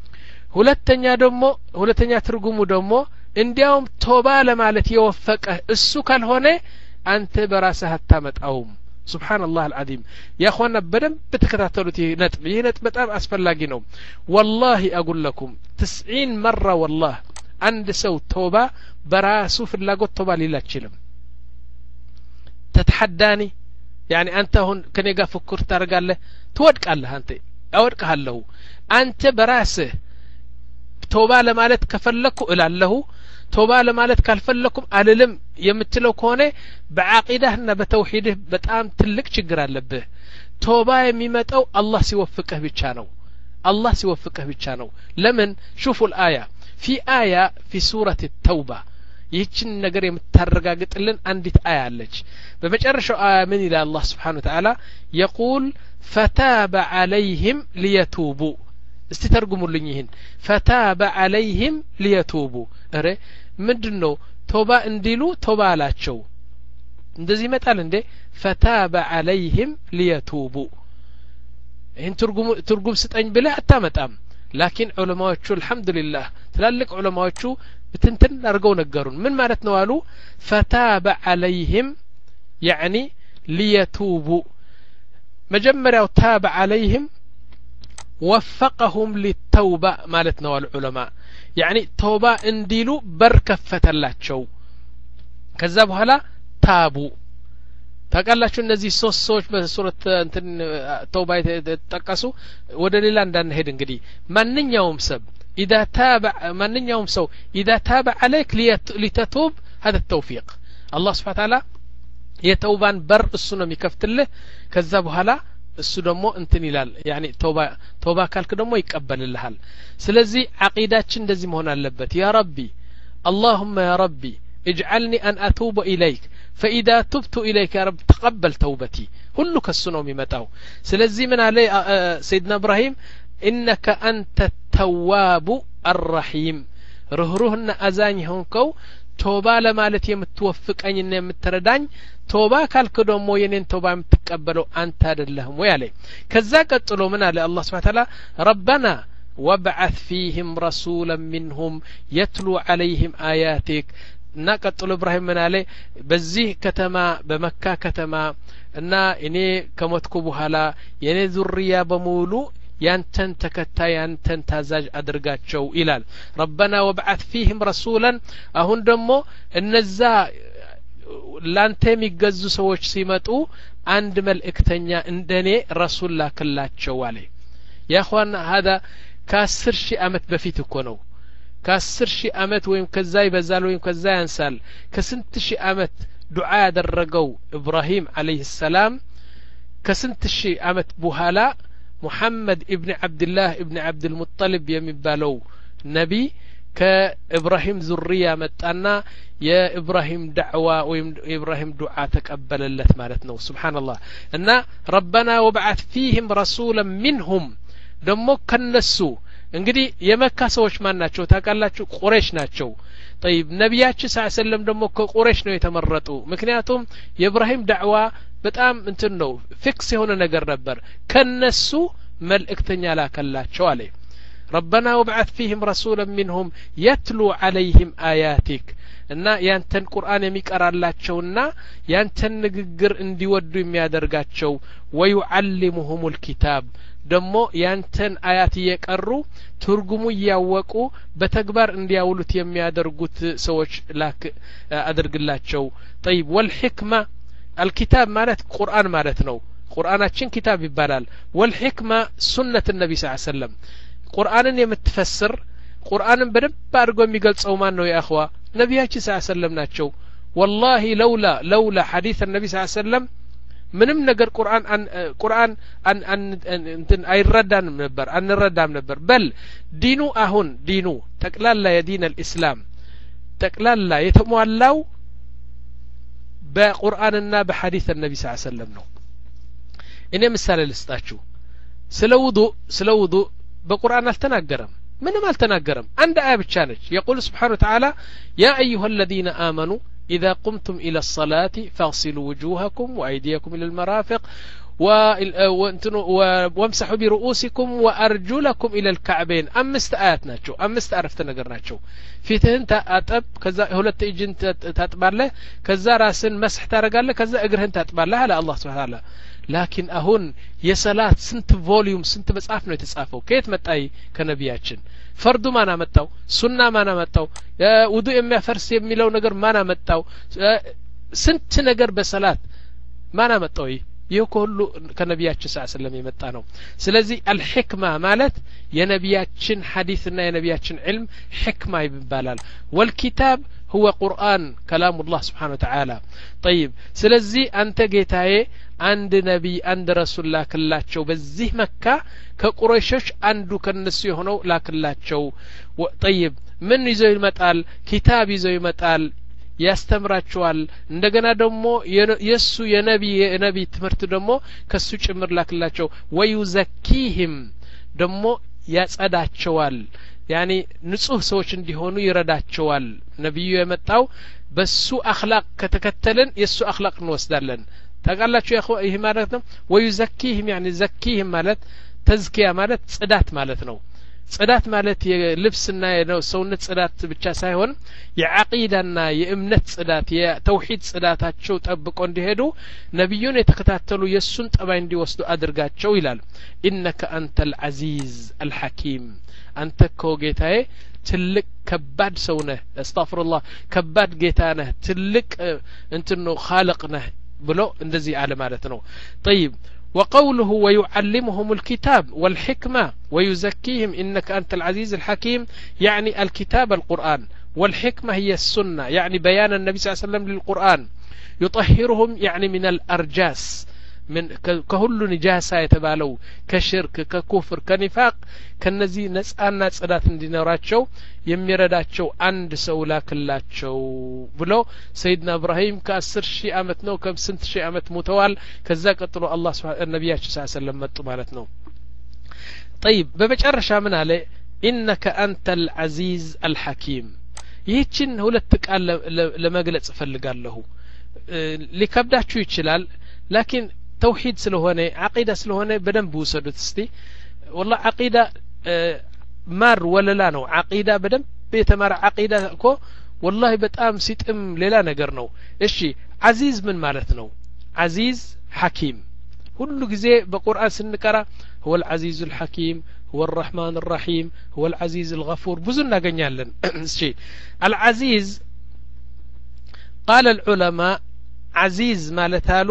ሁለተኛ ደግሞ ሁለተኛ ትርጉሙ ደግሞ እንዲያውም ቶባ ለማለት የወፈቀህ እሱ ካልሆነ አንተ በራስህ አታመጣውም سبحان الله العظيم يا اخوانا بدم بتكتاتلوت نطب ይህ ነጥብ በጣም አስፈላጊ ነው والله اقول لكم تسعين مرة والله አንድ ሰው ቶባ በራሱ ፍላጎት ቶባ ሊል አይችልም ተተሐዳኒ يعني أنت هون كنيجا فكر ترجع له تودك الله أنت أودك هله أنت براسه توبة لمالت كفلكوا إلى الله توبة لمالت كالفلكم أللم يمتلو كونه بعقيدهنا بتوحيده بتأم تلك شجرا لبه توبة يميمتو الله سيوفقه بيتشانو الله سيوفقه بيتشانو لمن شوفوا الآية في آية في سورة التوبة ይህችን ነገር የምታረጋግጥልን አንዲት አያ አለች በመጨረሻው አያ ምን ይላል አላህ Subhanahu Wa Ta'ala يقول فتاب عليهم ليتوبوا እስቲ ተርጉሙልኝ ይሄን فتاب عليهم ليتوبوا አረ ምንድነው ቶባ እንዲሉ ቶባ አላቸው እንደዚህ ይመጣል እንዴ فتاب عليهم ليتوبوا ይሄን ትርጉም ትርጉም ስጠኝ ብለህ አታመጣም لكن علماءዎቹ الحمدلله ትላልቅ علماءዎቹ بتنتن أرجو نجارون من ما نتنوالو فتاب عليهم يعني ليتوبوا مجمر أو تاب عليهم وفقهم للتوبة ما نتنوال العلماء يعني توبة انديلو بركفة الله شو كذبوا هلا تابوا فقال لا شو نزي صوص صوص بسورة انتن توبة تقصوا ودليل عندنا هيدن قدي من يوم سب إذا تابع من يوم سو إذا تابع عليك لتتوب هذا التوفيق الله سبحانه وتعالى يتوبان بر السنة مكفت له كذبوا هلا السنة انتن يلال يعني توبة توبة كالك دمو يقبل اللهال سلزي عقيداتشن دزي مهنا اللبت يا ربي اللهم يا ربي اجعلني أن أتوب إليك فإذا تبت إليك يا رب تقبل توبتي كلك السنة ممتاو سلزي من عليه سيدنا إبراهيم إنك أنت التواب الرحيم رهرهن أزاني هنكو توبا لمالت يمتوفق أن يمتردان توبا كالكدومو ينين توبا متقبلو أنت لهم ويالي كذا قتلوا من على الله سبحانه وتعالى ربنا وابعث فيهم رسولا منهم يتلو عليهم آياتك نقتل إبراهيم من عليه بزيه كتما بمكة كتما እና እኔ ከሞትኩ በኋላ የኔ ዙሪያ በሙሉ ያንተን ተከታይ ያንተን ታዛዥ አድርጋቸው ይላል ربنا وابعث فيهم رسولا አሁን ደግሞ እነዛ ላንተ የሚገዙ ሰዎች ሲመጡ አንድ መልእክተኛ እንደኔ ረሱል ላከላቸው አለ ያ اخوان هذا ከአስር ሺህ አመት በፊት እኮ ነው ከአስር ሺህ አመት ወይም ከዛ ይበዛል ወይም ከዛ ያንሳል ከስንት ሺህ አመት ዱዓ ያደረገው ኢብራሂም አለይሂ ሰላም ከስንት ሺህ አመት በኋላ ሙሐመድ ኢብኑ አብዱላህ ኢብኑ አብዱል ሙጠሊብ የሚባለው ነቢ ከኢብራሂም ዙሪያ መጣና የኢብራሂም ዳዕዋ ወይም ኢብራሂም ዱዓ ተቀበለለት ማለት ነው ሱብሃንአላህ እና ربنا وابعث فيهم رسولا منهم ደሞ ከነሱ እንግዲህ የመካ ሰዎች ማን ናቸው ታውቃላችሁ ቁረይሽ ናቸው طيب ነብያችን ሰለላሁ ዐለይሂ ወሰለም ደግሞ ከቁረይሽ ነው የተመረጡ ምክንያቱም የኢብራሂም ዳዕዋ በጣም እንትን ነው ፊክስ የሆነ ነገር ነበር ከነሱ መልእክተኛ ላከላቸው አለ ربنا وابعث فيهم رسولا منهم يتلو عليهم آياتك እና ያንተን ቁርአን የሚቀራላቸውና ያንተን ንግግር እንዲወዱ የሚያደርጋቸው ويعلمهم الكتاب ደሞ ያንተን አያት እየቀሩ ትርጉሙ እያወቁ በተግባር እንዲያውሉት የሚያደርጉት ሰዎች ላክ አድርግላቸው طيب والحكمة الكتاب ማለት ቁርአን ማለት ነው ቁርአናችን ኪታብ ይባላል والحكمة سنة النبي صلى الله عليه وسلم ቁርአንን የምትፈስር ቁርአንን በደንብ አድርጎ የሚገልጸው ማን ነው ያ اخوا ነብያችን ሰለላሁ ዐለይሂ ወሰለም ናቸው والله لولا لولا حديث النبي صلى الله عليه وسلم ምንም ነገር ቁርአን ቁርአን አን አን እንትን አይረዳንም ነበር አንረዳም ነበር በል ዲኑ አሁን ዲኑ ተቅላላ የዲን الاسلام ተቅላላ የተሟላው በቁርአንና በሐዲስ النبي صلى الله عليه وسلم ነው እኔ ምሳሌ ልስጣችሁ ስለ ውዱእ ስለ ውዱእ በቁርአን አልተናገረም ምንም አልተናገረም አንድ አያ ብቻ ነች يقول سبحانه وتعالى يا ايها الذين امنوا إذا قمتم إلى الصلاة فاغسلوا وجوهكم وأيديكم إلى المرافق وامسحوا برؤوسكم وأرجلكم إلى الكعبين أمست آيات ناتشو أمست عرفت نقر ناتشو في تهن تأتب كذا هلت إجن تأتبار له كذا راسن مسح تارقال له كذا أقرهن تأتبار له على الله سبحانه وتعالى لكن أهون يسالات سنت فوليوم سنت مصحف ነው የተጻፈው ከየት መጣይ ከነቢያችን ፈርዱ ማን አመጣው ሱና ማን አመጣው ውዱእ የሚያፈርስ የሚለው ነገር ማን አመጣው ስንት ነገር በሰላት ማን አመጣው ይሁሉ ከነቢያችን ሰለላሁ ዐለይሂ ወሰለም የመጣ ነው ስለዚህ አልህክማ ማለት የነቢያችን ሐዲስና የነቢያችን ዒልም ህክማ ይባላል ወልኪታብ هو قرآن كلام الله سبحانه وتعالى طيب ስለዚህ አንተ ጌታዬ አንድ ነቢይ አንድ ረሱል ላክላቸው በዚህ መካ ከቁረይሾች አንዱ ከነሱ የሆነው ላክላቸው طيب ምን ይዘው ይመጣል ኪታብ ይዘው ይመጣል ያስተምራቸዋል እንደገና ደግሞ የሱ የነቢይ የነቢይ ትምህርት ደግሞ ከሱ ጭምር ላክላቸው ወዩዘኪህም ደግሞ ያጸዳቸዋል ያኒ ንጹህ ሰዎች እንዲሆኑ ይረዳቸዋል ነብዩ የመጣው በሱ አኽላቅ ከተከተልን የሱ አኽላቅ እንወስዳለን ታውቃላችሁ ያኸው ይሄ ማለት ነው ወዩዘኪህም ያኒ ዘኪህም ማለት ተዝኪያ ማለት ጽዳት ማለት ነው ጽዳት ማለት የልብስና የሰውነት ጽዳት ብቻ ሳይሆን የዓቂዳና የእምነት ጽዳት የተውሂድ ጽዳታቸው ጠብቆ እንዲሄዱ ነብዩን የተከታተሉ የሱን ጠባይ እንዲወስዱ አድርጋቸው ይላል ኢነከ አንተል አዚዝ አልሐኪም አንተ እኮ ጌታዬ ትልቅ ከባድ ሰው ነህ አስተግፍሩላህ ከባድ ጌታ ነህ ትልቅ እንትኑ ኻልቅ ነህ ብሎ እንደዚህ አለ ማለት ነው طيب وقوله ويعلمهم الكتاب والحكمة ويزكيهم إنك أنت العزيز الحكيم يعني الكتاب القرآن والحكمة هي السنة يعني بيان النبي صلى الله عليه وسلم للقرآن يطهرهم يعني من الأرجاس من كهل نجاسة يتبالو كشرك ككفر كنفاق كنزي نسألنا صدات اندينوراتشو يميرداتشو عند سولاك اللاتشو بلو سيدنا إبراهيم كأسر شيء أمت نو كم سنت شيء أمت متوال كذا قتلوا الله سبحانه النبي صلى الله عليه وسلم متو مالتنو طيب بمجرشا من عليه إنك أنت العزيز الحكيم يهتشن ሁለት ቃል ለመግለጽ ፈልጋለሁ ሊከብዳችሁ ይችላል لكن توحيد ስለሆነ عقيدة ስለሆነ በደንብ ወሰዱት እስቲ والله عقيدة ማር ወለላ ነው عقيدة በደንብ የተማረ عقيدة እኮ والله በጣም ሲጥም ሌላ ነገር ነው እሺ عزيز ምን ማለት ነው عزيز حكيم ሁሉ ጊዜ በቁርአን ስንቀራ هو العزيز الحكيم هو الرحمن الرحيم هو العزيز الغفور ብዙ እናገኛለን እሺ العزيز قال العلماء عزيز ማለት አሉ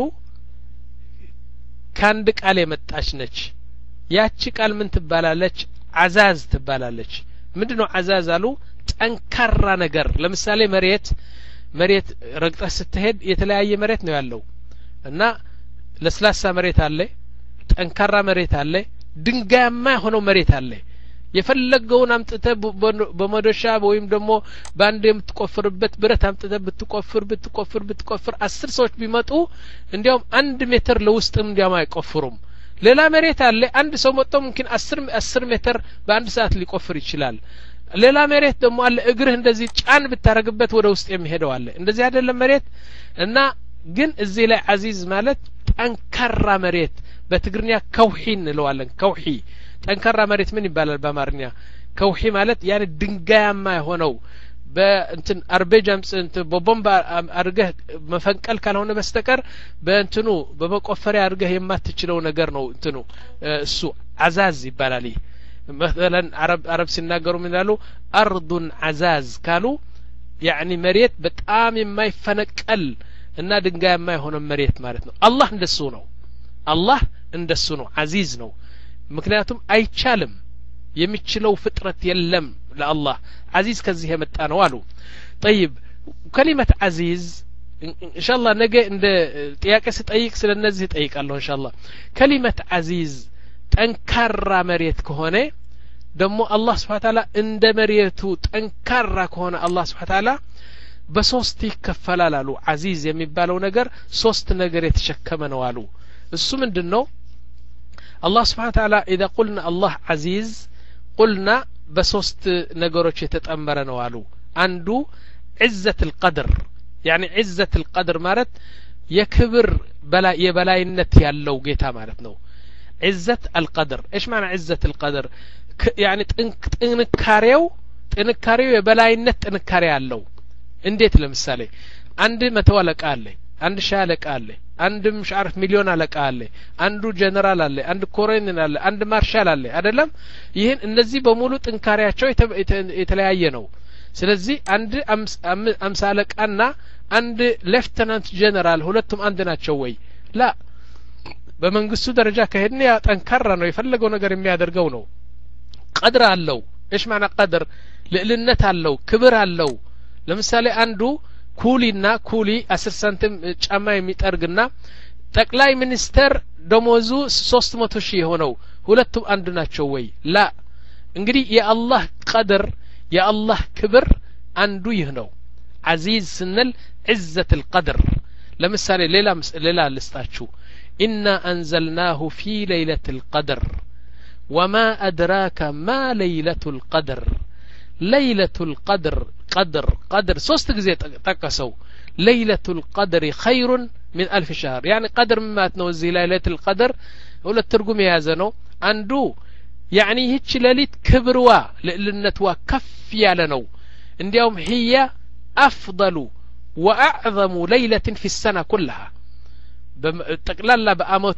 ካንድ ቃል የመጣች ነች ያቺ ቃል ምን ትባላለች አዛዝ ትባላለች ምንድነው አዛዝ አሉ ጠንካራ ነገር ለምሳሌ መሬት መሬት ረግጠህ ስትሄድ የተለያየ መሬት ነው ያለው እና ለስላሳ መሬት አለ ጠንካራ መሬት አለ ድንጋያማ የሆነው መሬት አለ የፈለገውን አምጥተህ በመዶሻ ወይም ደግሞ ባንድ የምትቆፍርበት ብረት አምጥተህ ብትቆፍር ብትቆፍር ብትቆፍር አስር ሰዎች ቢመጡ እንዲያውም አንድ ሜትር ለውስጥም እንዲያውም አይቆፍሩም ሌላ መሬት አለ አንድ ሰው መጥቶ ممكن አስር አስር ሜትር በአንድ ሰዓት ሊቆፍር ይችላል ሌላ መሬት ደግሞ አለ እግርህ እንደዚህ ጫን ብታረግበት ወደ ውስጥ የሚሄደው አለ እንደዚህ አይደለም መሬት እና ግን እዚህ ላይ አዚዝ ማለት ጠንካራ መሬት በትግርኛ ከውሂ እንለዋለን ከውሂ ጠንካራ መሬት ምን ይባላል በአማርኛ ከውሂ ማለት ያኔ ድንጋያማ የሆነው በእንትን አርቤጃም እንት በቦምባ አርገህ መፈንቀል ካልሆነ በስተቀር በእንትኑ በመቆፈሪያ አርገህ የማትችለው ነገር ነው እንትኑ እሱ አዛዝ ይባላል مثلا عرب عرب ሲናገሩ ምን ይላሉ አርዱን አዛዝ ካሉ ያኒ መሬት በጣም የማይፈነቀል እና ድንጋያማ የሆነ መሬት ማለት ነው አላህ እንደሱ ነው አላህ እንደሱ ነው አዚዝ ነው ምክንያቱም አይቻልም የሚችለው ፍጥረት የለም ለአላህ አዚዝ ከዚህ የመጣ ነው አሉ طيب كلمه عزيز ان شاء الله ነገ እንደ ጥያቄ ስጠይቅ ስለነዚህ ጠይቃለሁ ان شاء الله كلمه عزيز ጠንካራ መሬት ከሆነ ደግሞ አላህ Subhanahu Ta'ala እንደ መሬቱ ጠንካራ ከሆነ አላህ Subhanahu Ta'ala በሶስት ይከፈላል አሉ አዚዝ የሚባለው ነገር ሶስት ነገር የተሸከመ ነው አሉ እሱ ምንድነው الله سبحانه وتعالى إذا قلنا الله عزيز قلنا بسوست نجروش يتتأمر نوالو عنده عزة القدر يعني عزة القدر مارت يكبر بلا يبلاينت يالو جيتا مارت نو عزة القدر إيش معنى عزة القدر يعني تنكاريو تنكاريو يبلاينت تنكاري يالو انديت لمثالي عندي متولك قال لي عند شالك قال لي አንድ مش عارف ሚሊዮን አለቃ አለ አንዱ ጀነራል አለ አንድ ኮሎኔል አለ አንድ ማርሻል አለ አይደለም ይሄን እነዚህ በሙሉ ጥንካሬያቸው የተለያየ ነው ስለዚህ አንድ አምሳ አለቃና አንድ ሌፍተናንት ጀነራል ሁለቱም አንድ ናቸው ወይ ላ በመንግስቱ ደረጃ ከሄድን ያ ጠንካራ ነው የፈለገው ነገር የሚያደርገው ነው ቀድር አለው ايش معنى قدر ልዕልነት አለው ክብር አለው ለምሳሌ አንዱ ኩሊና ኩሊ አስር ሳንቲም ጫማ የሚጠርግና ጠቅላይ ሚኒስተር ደሞዙ ሶስት መቶ ሺህ ሆነው ሁለቱም አንድ ናቸው ወይ ላ እንግዲህ የአላህ ቀድር የአላህ ክብር አንዱ ይህ ነው عزيز ስንል عزة القدر ለምሳሌ ሌላ ሌላ ልስጣችሁ إنا أنزلناه في ليلة القدر وما أدراك ما ليلة القدر ليلة القدر قدر قدر ሶስት ጊዜ ጠቀሰው ليلة القدر خير من ألف شهر يعني قدر مات ነው እዚህ ليلة القدر ሁለት ትርጉም የያዘ ነው አንዱ يعني ይህች ሌሊት ክብርዋ ልዕልነትዋ ከፍ ያለ ነው እንዲያውም هي أفضل وأعظم ليلة في السنة كلها ጠቅላላ በአመቱ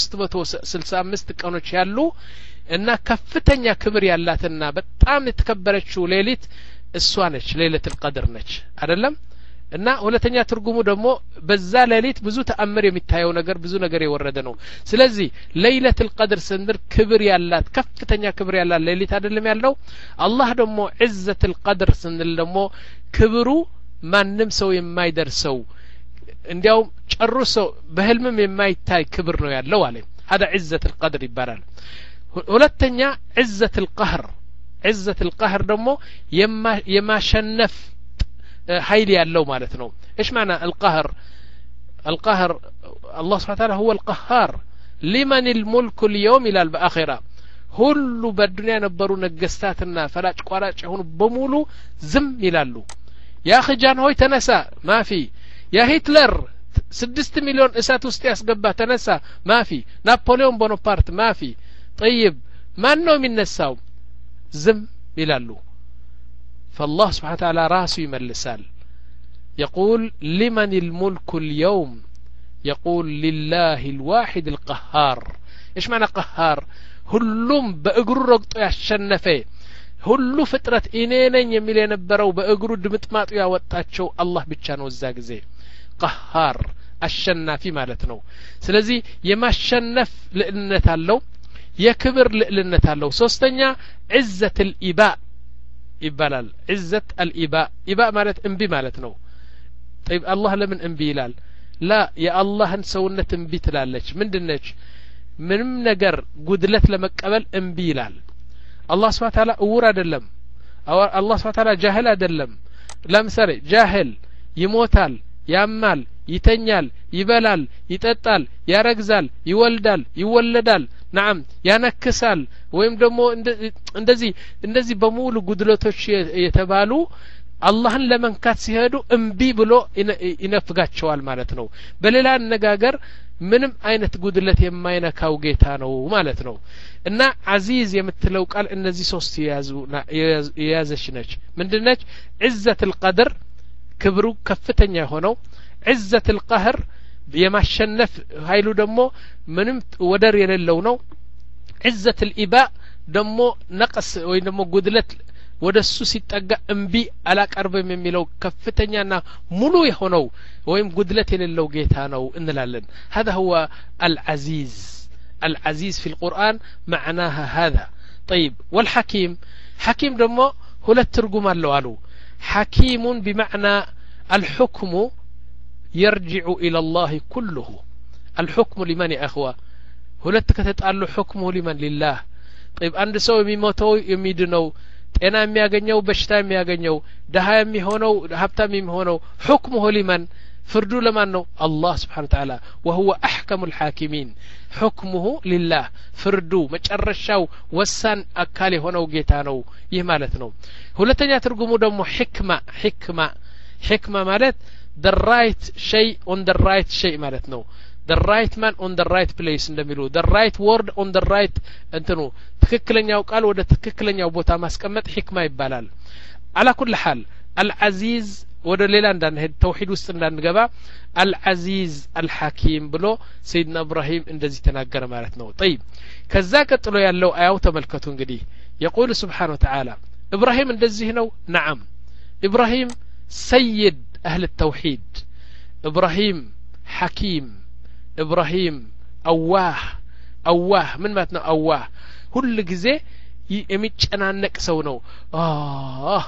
በ365 ቀኖች ያሉ እና ከፍተኛ ክብር ያላትና በጣም የተከበረችው ሌሊት እሷ ነች ሌሊት القدر ነች አይደለም እና ሁለተኛ ትርጉሙ ደግሞ በዛ ሌሊት ብዙ ተአምር የሚታየው ነገር ብዙ ነገር የወረደ ነው ስለዚህ ሌሊት القدر ስንል ክብር ያላት ከፍተኛ ክብር ያላት ሌሊት አይደለም ያለው አላህ ደግሞ عزة القدر ስንል ደግሞ ክብሩ ማንም ሰው የማይደርሰው እንዲያው ጨርሶ በህልምም የማይታይ ክብር ነው ያለው አለ هذا عزة القدر ይባላል ሁለተኛ عزة القهر عزة القهر ደግሞ የማሸነፍ ኃይል ያለው ማለት ነው ايش معنى القهر القهر الله سبحانه وتعالى هو القهار لمن الملك اليوم الى الاخره ሁሉ በዱንያ ነበሩ ነገስታትና ፈላጭ ቋራጭ የሆኑ በሙሉ ዝም ይላሉ ያ ኸጃን ሆይ ተነሳ ማፊ ያ ሂትለር ስድስት ሚሊዮን እሳት ውስጥ ያስገባ ተነሳ ማፊ ናፖሊዮን ቦናፓርት ማፊ طيب ማን ነው የሚነሳው ዝም ይላሉ فالله سبحانه وتعالى راسه يملسال يقول لمن الملك اليوم يقول لله الواحد القهار ايش معنى قهار ሁሉም በእግሩ ረግጦ ያሸነፈ ሁሉ ፍጥረት እኔ ነኝ የሚል የነበረው በእግሩ ድምጥማጡ ያወጣቸው አላህ ብቻ ነው እዛ ጊዜ قهار አሸናፊ ማለት ነው ስለዚህ የማሸነፍ ልዕልነት አለው የክብር ልዕልነት አለው ሶስተኛ عزة الإباء ይባላል عزة الإباء إباء ማለት እንቢ ማለት ነው طيب الله ለምን እንቢ ይላል لا የአላህን ሰውነት እንቢ ትላለች ምንድነች ምንም ነገር ጉድለት ለመቀበል እንቢ ይላል አላህ Subhanahu Wa Ta'ala እውር አይደለም አላህ Subhanahu Wa Ta'ala ጃህል አይደለም ለምሳሌ ጃህል ይሞታል ያማል ይተኛል ይበላል ይጠጣል ያረግዛል ይወልዳል ይወለዳል نعم ያነክሳል ወይም ደግሞ እንደዚህ እንደዚህ በሙሉ ጉድለቶች የተባሉ አላህን ለመንካት ሲሄዱ እንቢ ብሎ ይነፍጋቸዋል ማለት ነው በሌላ አነጋገር ምንም አይነት ጉድለት የማይነካው ጌታ ነው ማለት ነው እና አዚዝ የምትለው ቃል እነዚህ ሶስት ያዙ ያዘች ነች ምንድነች عزة القدر ክብሩ ከፍተኛ ሆነው عزة القهر የማሸነፍ ኃይሉ ደግሞ ምንም ወደር የሌለው ነው عزة الإباء ደግሞ ነቀስ ወይ ደግሞ ጉድለት ወደሱ ሲጠጋ እንቢ አላቀርብም የሚለው ከፍተኛና ሙሉ የሆነው ወይም ጉድለት የሌለው ጌታ ነው እንላለን هذا هو العزيز العزيز في القرآن معناها هذا طيب والحكيم حكيم ደግሞ ሁለት ትርጉም አለው አሉ حكيم بمعنى الحكم يرجع إلى الله كله الحكم لمن يا أخوة ሁለት ከተጣሉ حكمه لمن لله طيب አንድ ሰው የሚሞተው የሚድነው ጤና የሚያገኘው በሽታ የሚያገኘው ደሃ የሚሆነው ሀብታም የሚሆነው حكمه لمن ፍርዱ ለማን ነው አላህ Subhanahu Wa Ta'ala وهو أحكم الحاكمين حكمه لله ፍርዱ መጨረሻው ወሳን አካል የሆነው ጌታ ነው ይህ ማለት ነው ሁለተኛ ትርጉሙ ደግሞ حكمة حكمة حكمة ማለት the right shay on the right shay ማለት ነው the right man on the right place እንደሚሉ the right word on the right እንትኑ ትክክለኛው ቃል ወደ ትክክለኛው ቦታ ማስቀመጥ حكمة ይባላል على كل حال العزيز ወደ ሌላ እንዳንሄድ ተውሂድ ውስጥ እንዳንገባ العزيز الحكيم ብሎ ሰይድና ኢብራሂም እንደዚህ ተናገረ ማለት ነው طيب ከዛ ቀጥሎ ያለው አያው ተመልከቱ እንግዲህ يقول سبحانه وتعالى ኢብራሂም እንደዚህ ነው نعم ኢብራሂም سيد أهل التوحيد إبراهيم حكيم إبراهيم አዋህ አዋህ ምን ማለት ነው አዋህ ሁሉ ጊዜ የሚጨናነቅ ሰው ነው አህ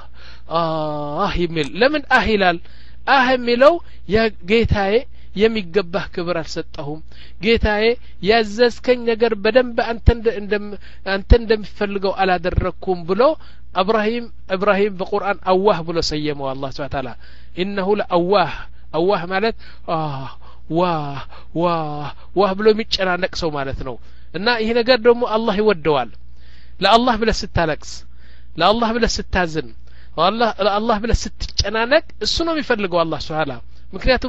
አህ ይምል ለምን አህ ይላል አህ የሚለው ያ ጌታዬ የሚገባህ ክብር አልሰጠሁም ጌታዬ ያዘዝከኝ ነገር በደንብ አንተ እንደም አንተ እንደምትፈልገው አላደረኩም ብሎ ኢብራሂም ኢብራሂም በቁርአን አዋህ ብሎ ሰየመው አላህ Subhanahu Wa Ta'ala انه ለአዋህ አዋህ ማለት አህ ዋህ ዋህ ዋህ ብሎ የሚጨናነቅ ሰው ማለት ነው እና ይሄ ነገር ደግሞ አላህ ይወደዋል ለአላህ ብለህ ስታለቅስ ለአላህ ብለህ ስታዝን والله ለአላህ ብለህ ስትጨናነቅ እሱ ነው የሚፈልገው አላህ Subhanahu ምክንያቱም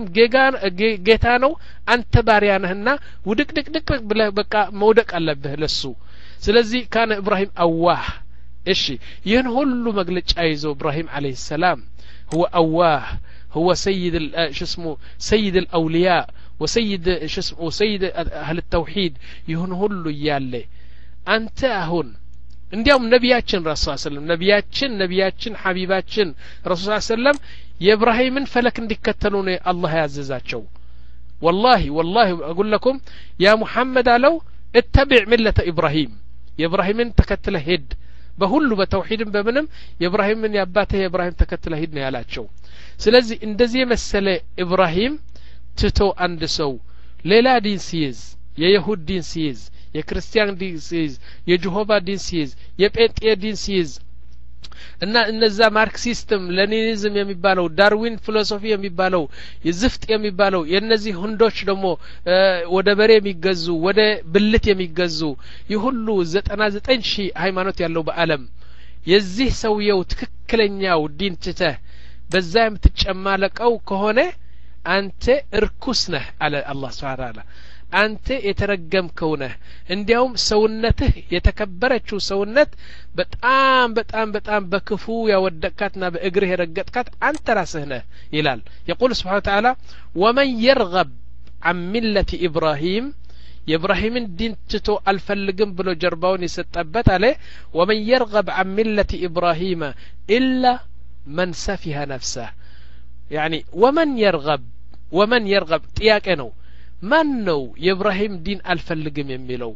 ጌታ ነው አንተ ባሪያ ነህና ውድቅድቅድቅ ብለህ በቃ መውደቅ አለብህ ለሱ ስለዚህ ካነ ኢብራሂም አዋህ እሺ ይህን ሁሉ መግለጫ ይዞ ኢብራሂም አለይሂ ሰላም هو أواه هو سيد شو اسمه سيد الأولياء وسيد شو اسمه وسيد أهل التوحيد يهون هلو يالله أنت هون እንዲያውም ነቢያችን ረሱል ሰለላሁ ዐለይሂ ነቢያችን ነቢያችን ሐቢባችን ረሱል ሰለላሁ ዐለይሂ ወሰለም የኢብራሂምን ፈለክ እንዲከተሉ ነው አላህ ያዘዛቸው والله والله اقول لكم يا محمد አለው اتبع ملة ابراهيم የኢብራሂምን ተከተለ ሄድ በሁሉ በተውሂድም በምንም የኢብራሂምን ያባተ የኢብራሂም ተከተለ ሄድ ነው ያላቸው ስለዚህ እንደዚህ መሰለ ኢብራሂም ትቶ አንድ ሰው ሌላ ዲን ሲይዝ የይሁድ ዲን ሲይዝ የክርስቲያን ዲን ሲይዝ የጆሆባ ዲን ሲይዝ የጴንጤ ዲን ሲይዝ እና እነዛ ማርክሲዝም ሌኒኒዝም የሚባለው ዳርዊን ፊሎሶፊ የሚባለው የዝፍጥ የሚባለው የነዚህ ህንዶች ደግሞ ወደ በሬ የሚገዙ ወደ ብልት የሚገዙ ይሁሉ ዘጠና ዘጠኝ ሺህ ሃይማኖት ያለው በአለም የዚህ ሰውየው ትክክለኛው ዲን ትተህ በዛ የምትጨማለቀው ከሆነ አንተ እርኩስ ነህ አለ አላህ Subhanahu Wa Ta'ala አንተ የተረገምከው ነህ እንዲያውም ሰውነትህ የተከበረችው ሰውነት በጣም በጣም በጣም በክፉ ያወደቅካትና በእግርህ የረገጥካት አንተ ራስህ ነህ ይላል يقول سبحانه وتعالى ومن يرغب عن ملة إبراهيم የኢብራሂምን ዲን ትቶ አልፈልግም ብሎ ጀርባውን የሰጠበት አለ ومن يرغب عن ملة إبراهيم إلا من سفه نفسه يعني ومن يرغب ومن يرغب ጥያቄ ነው ማን ነው የኢብራሂም ዲን አልፈልግም የሚለው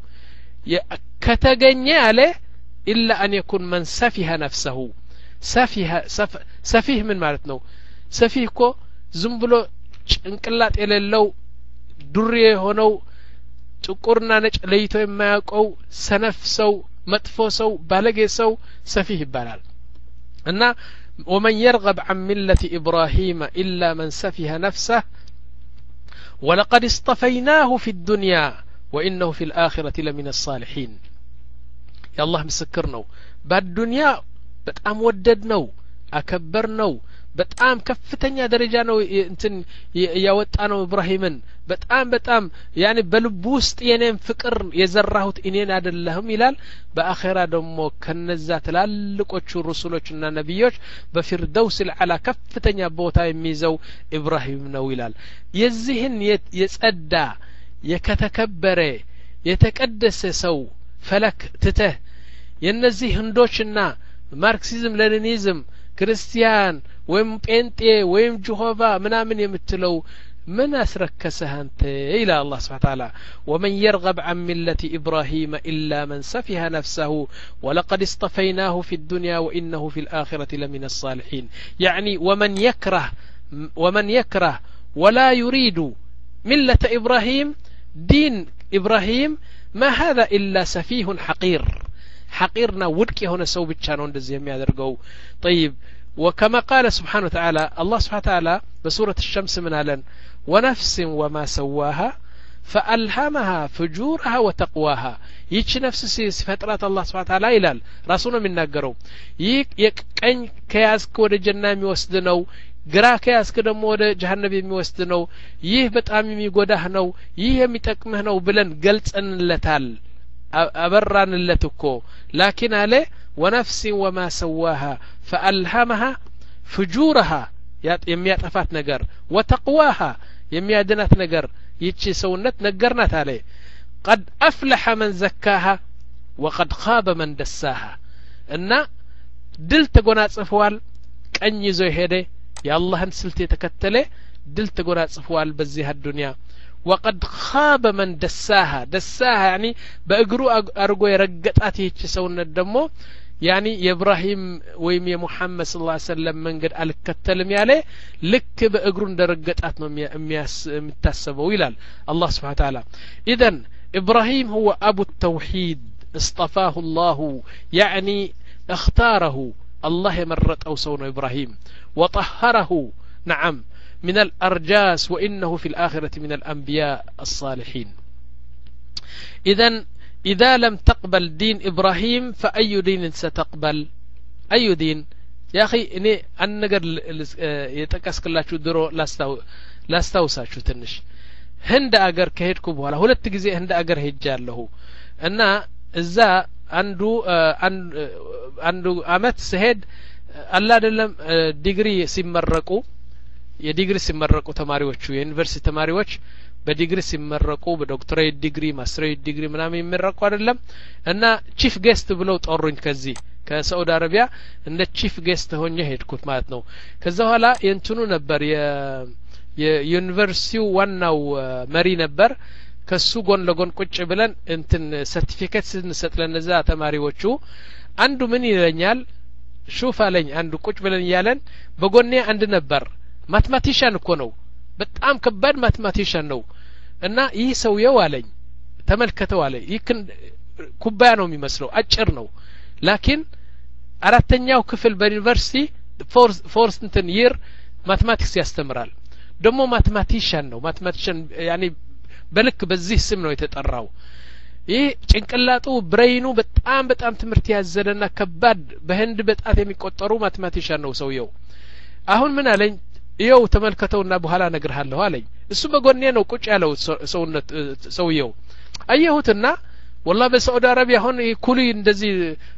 ከተገኘ አለ إلا أن يكون من سفه نفسه سفيه سف سفيه ምን ማለት ነው ሰፊህ እኮ ዝም ብሎ ጭንቅላት የሌለው ዱርዬ ሆነው ጥቁርና ነጭ ለይቶ የማያውቀው ሰነፍ ሰው መጥፎ ሰው ባለጌ ሰው ሰፊህ ይባላል እና ومن يرغب عن ملة إبراهيم إلا من سفه نفسه ولقد اصطفيناه في الدنيا وإنه في الآخرة لمن الصالحين يا الله مسكرنا بالدنيا بتأم وددنا أكبرنا በጣም ከፍተኛ ደረጃ ነው እንትን ያወጣነው ኢብራሂምን በጣም በጣም ያኒ በልቡ ውስጥ የኔን ፍቅር የዘራሁት እኔን አይደለህም ይላል በአኺራ ደግሞ ከነዛ ትላልቆቹ ሩሱሎችና ነብዮች በፊርደውስ العلا ከፍተኛ ቦታ የሚይዘው ኢብራሂም ነው ይላል የዚህን የጸዳ የከተከበረ የተቀደሰ ሰው ፈለክ ትተህ የነዚህ ህንዶችና ማርክሲዝም ሌኒኒዝም ክርስቲያን ወይም ጴንጤ ወይም ጆሆባ ምናምን የምትለው من أسركسه أنت إلى الله سبحانه وتعالى ومن يرغب عن ملة إبراهيم إلا من سفه نفسه ولقد اصطفيناه في الدنيا وإنه في الآخرة لمن الصالحين يعني ومن يكره ومن يكره ولا يريد ملة إبراهيم دين إبراهيم ما هذا إلا سفيه حقير حقيرنا ودك هنا سو بتشانو እንደዚህ የሚያደርገው طيب وكما قال سبحانه وتعالى الله سبحانه وتعالى بسورة الشمس من ألن ونفس وما سواها فألهمها فجورها وتقواها يتش نفس فترات الله سبحانه وتعالى إلال رسولنا من نقروا يك يكن كياسك ود جنة يوسدنو ግራ ከያስክ ደግሞ ወደ ጀሃነም የሚወስድ ነው ይህ በጣም የሚጎዳህ ነው ይህ የሚጠቅምህ ነው ብለን ገልጸንለታል أبران لتكو لكن عليه ونفس وما سواها فألهمها فجورها يميات أفات نجر وتقواها يميات دنات نجر يتشي سونت نجرنات عليه قد أفلح من زكاها وقد خاب من دساها إن دلت قناة صفوال كأن يزوي هيدي يا الله انسلتي تكتله دلت قناة صفوال بزيها الدنيا وقد خاب من دساها دساها يعني بأجرو أرجو يرجعت هيك سونا الدمو يعني إبراهيم ويم يا محمد صلى الله عليه وسلم من قد الكتلم عليه لك بأجرون درجات نم مياس متسبوا إلى الله سبحانه وتعالى. إذن إبراهيم هو أبو التوحيد اصطفاه الله يعني اختاره الله مرت أو سون إبراهيم وطهره نعم من الأرجاس وإنه في الآخرة من الأنبياء الصالحين. إذن إذا لم تقبل دين إبراهيم فأي دين ستقبل؟ أي دين يا أخي إني النجر يتكسك الله شو درو لاستو لاستوسا شو تنش هند أجر كهيدكم ولا هو لتجزي هند أجر هيجار له أن إذا عنده عنده أمت سهد الله دلهم ديجري سيمرقو የዲግሪ ሲመረቁ ተማሪዎቹ የዩኒቨርሲቲ ተማሪዎች በዲግሪ ሲመረቁ በዶክተሬት ዲግሪ ማስተሬት ዲግሪ ምናምን የሚመረቁ አይደለም እና ቺፍ ጌስት ብለው ጠሩኝ ከዚህ ከሳውዲ አረቢያ እንደ ቺፍ ጌስት ሆኜ ሄድኩት ማለት ነው። ከዛ በኋላ የእንትኑ ነበር የዩኒቨርሲቲው ዋናው መሪ ነበር። ከሱ ጎን ለጎን ቁጭ ብለን እንትን ሰርቲፊኬት ስንሰጥ ለነዛ ተማሪዎቹ አንዱ ምን ይለኛል ሹፍ አለኝ አንዱ ቁጭ ብለን ያለን በጎኔ አንድ ነበር ማትማቲሻን እኮ ነው በጣም ከባድ ማትማቲሻን ነው እና ይህ ሰውየው አለኝ ተመልከተው አለ ይክን ኩባያ ነው የሚመስለው አጭር ነው ላኪን አራተኛው ክፍል በዩኒቨርሲቲ ፎርስ ፎርስ እንትን ይር ማትማቲክስ ያስተምራል ደግሞ ማትማቲሻን ነው ማትማቲሻን ያኒ በልክ በዚህ ስም ነው የተጠራው ይህ ጭንቅላቱ ብሬኑ በጣም በጣም ትምህርት ያዘለና ከባድ በህንድ በጣት የሚቆጠሩ ማትማቲሻን ነው ሰውየው አሁን ምን አለኝ ይው ተመልከተውና በኋላ ነግርሃለሁ አለኝ እሱ በጎኔ ነው ቁጭ ያለው ሰውነት ሰውየው አየሁትና والله በሳዑዲ አረቢያ አሁን ኩሊ እንደዚህ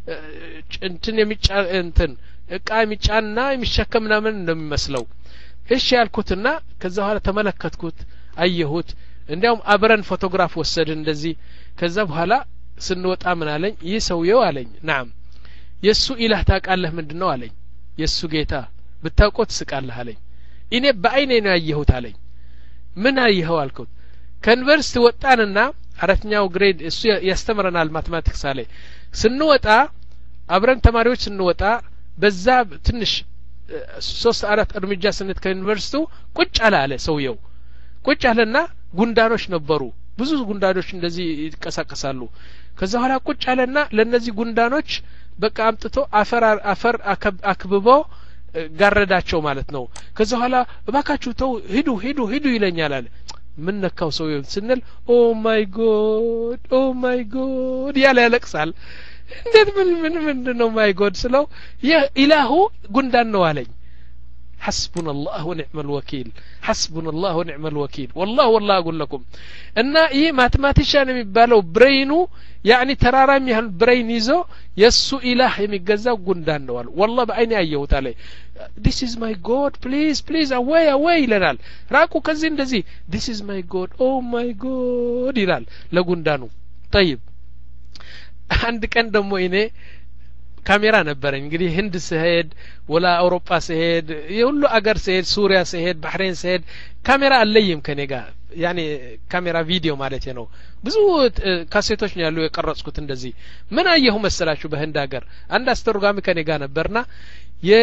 እንትን የሚጫ እንትን እቃ የሚጫና የሚሸከም ምናምን እንደሚመስለው እሺ ያልኩትና ከዛ በኋላ ተመለከትኩት አየሁት እንዲያውም አብረን ፎቶግራፍ ወሰድን እንደዚህ ከዛ በኋላ ስንወጣ ምን አለኝ ይህ ሰውየው አለኝ ናም የሱ ኢላህ ታውቃለህ ምንድነው አለኝ የሱ ጌታ ብታውቁት ስቃለህ አለኝ እኔ በአይኔ ነው ያየሁት አለኝ ምን አየኸው አልኩት ከዩኒቨርሲቲ ወጣንና አራተኛው ግሬድ እሱ ያስተምረናል ማትማቲክስ አለ ስንወጣ አብረን ተማሪዎች ስንወጣ በዛ ትንሽ ሶስት አራት እርምጃ ስንት ከዩኒቨርሲቲው ቁጭ አለ አለ ሰውየው ቁጭ አለና ጉንዳኖች ነበሩ ብዙ ጉንዳኖች እንደዚህ ይቀሳቀሳሉ ከዛ ኋላ ቁጭ አለና ለነዚህ ጉንዳኖች በቃ አምጥቶ አፈር አፈር አክብቦ ጋረዳቸው ማለት ነው ከዛ ኋላ እባካችሁ ተው ሂዱ ሂዱ ሂዱ ይለኛል አለ ምን ነካው ሰውየው ስንል ኦ ማይ ጎድ ኦ ማይ ጎድ ያለ ያለቅሳል እንዴት ምን ምን ምንድነው ማይ ጎድ ስለው የኢላሁ ጉንዳን ነው አለኝ حسبنا الله ونعم الوكيل حسبنا الله ونعم الوكيل والله والله اقول لكم ان ايه ماتماتيشان የሚባለው ብሬኑ يعني ተራራም ያህል ብሬን ይዞ የሱ ኢላህ የሚገዛው ጉንዳን ነው አለ والله በአይኔ አየሁት አለ this is my god please please away away ይላል ራቁ ከዚህ እንደዚህ this is my god oh my god ይላል ለጉንዳኑ طيب አንድ ቀን ደግሞ እኔ ካሜራ ነበረኝ እንግዲህ ህንድ ስሄድ ወላ አውሮፓ ስሄድ የሁሉ አገር ስሄድ ሱሪያ ስሄድ ባህሬን ስሄድ ካሜራ አለይም ከኔ ጋር ያኔ ካሜራ ቪዲዮ ማለት ነው ብዙ ካሴቶች ነው ያሉ የቀረጽኩት እንደዚህ ምን አየሁ መሰላችሁ በህንድ አገር አንድ አስተርጓሚ ከኔ ጋር ነበርና የ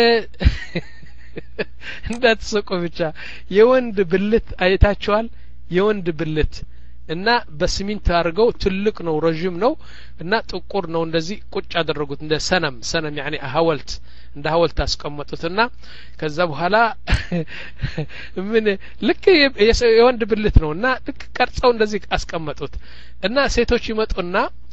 እንዳትስቁ ብቻ የወንድ ብልት አይታችኋል የወንድ ብልት እና በስሚንት አድርገው ትልቅ ነው ረጅም ነው እና ጥቁር ነው እንደዚህ ቁጭ አደረጉት እንደ ሰነም ሰነም يعني ሐውልት እንደ ሐውልት አስቀመጡትና ከዛ በኋላ ምን ልክ የወንድ ብልት ነውና ልክ ቀርጸው እንደዚህ አስቀመጡት እና ሴቶች ይመጡና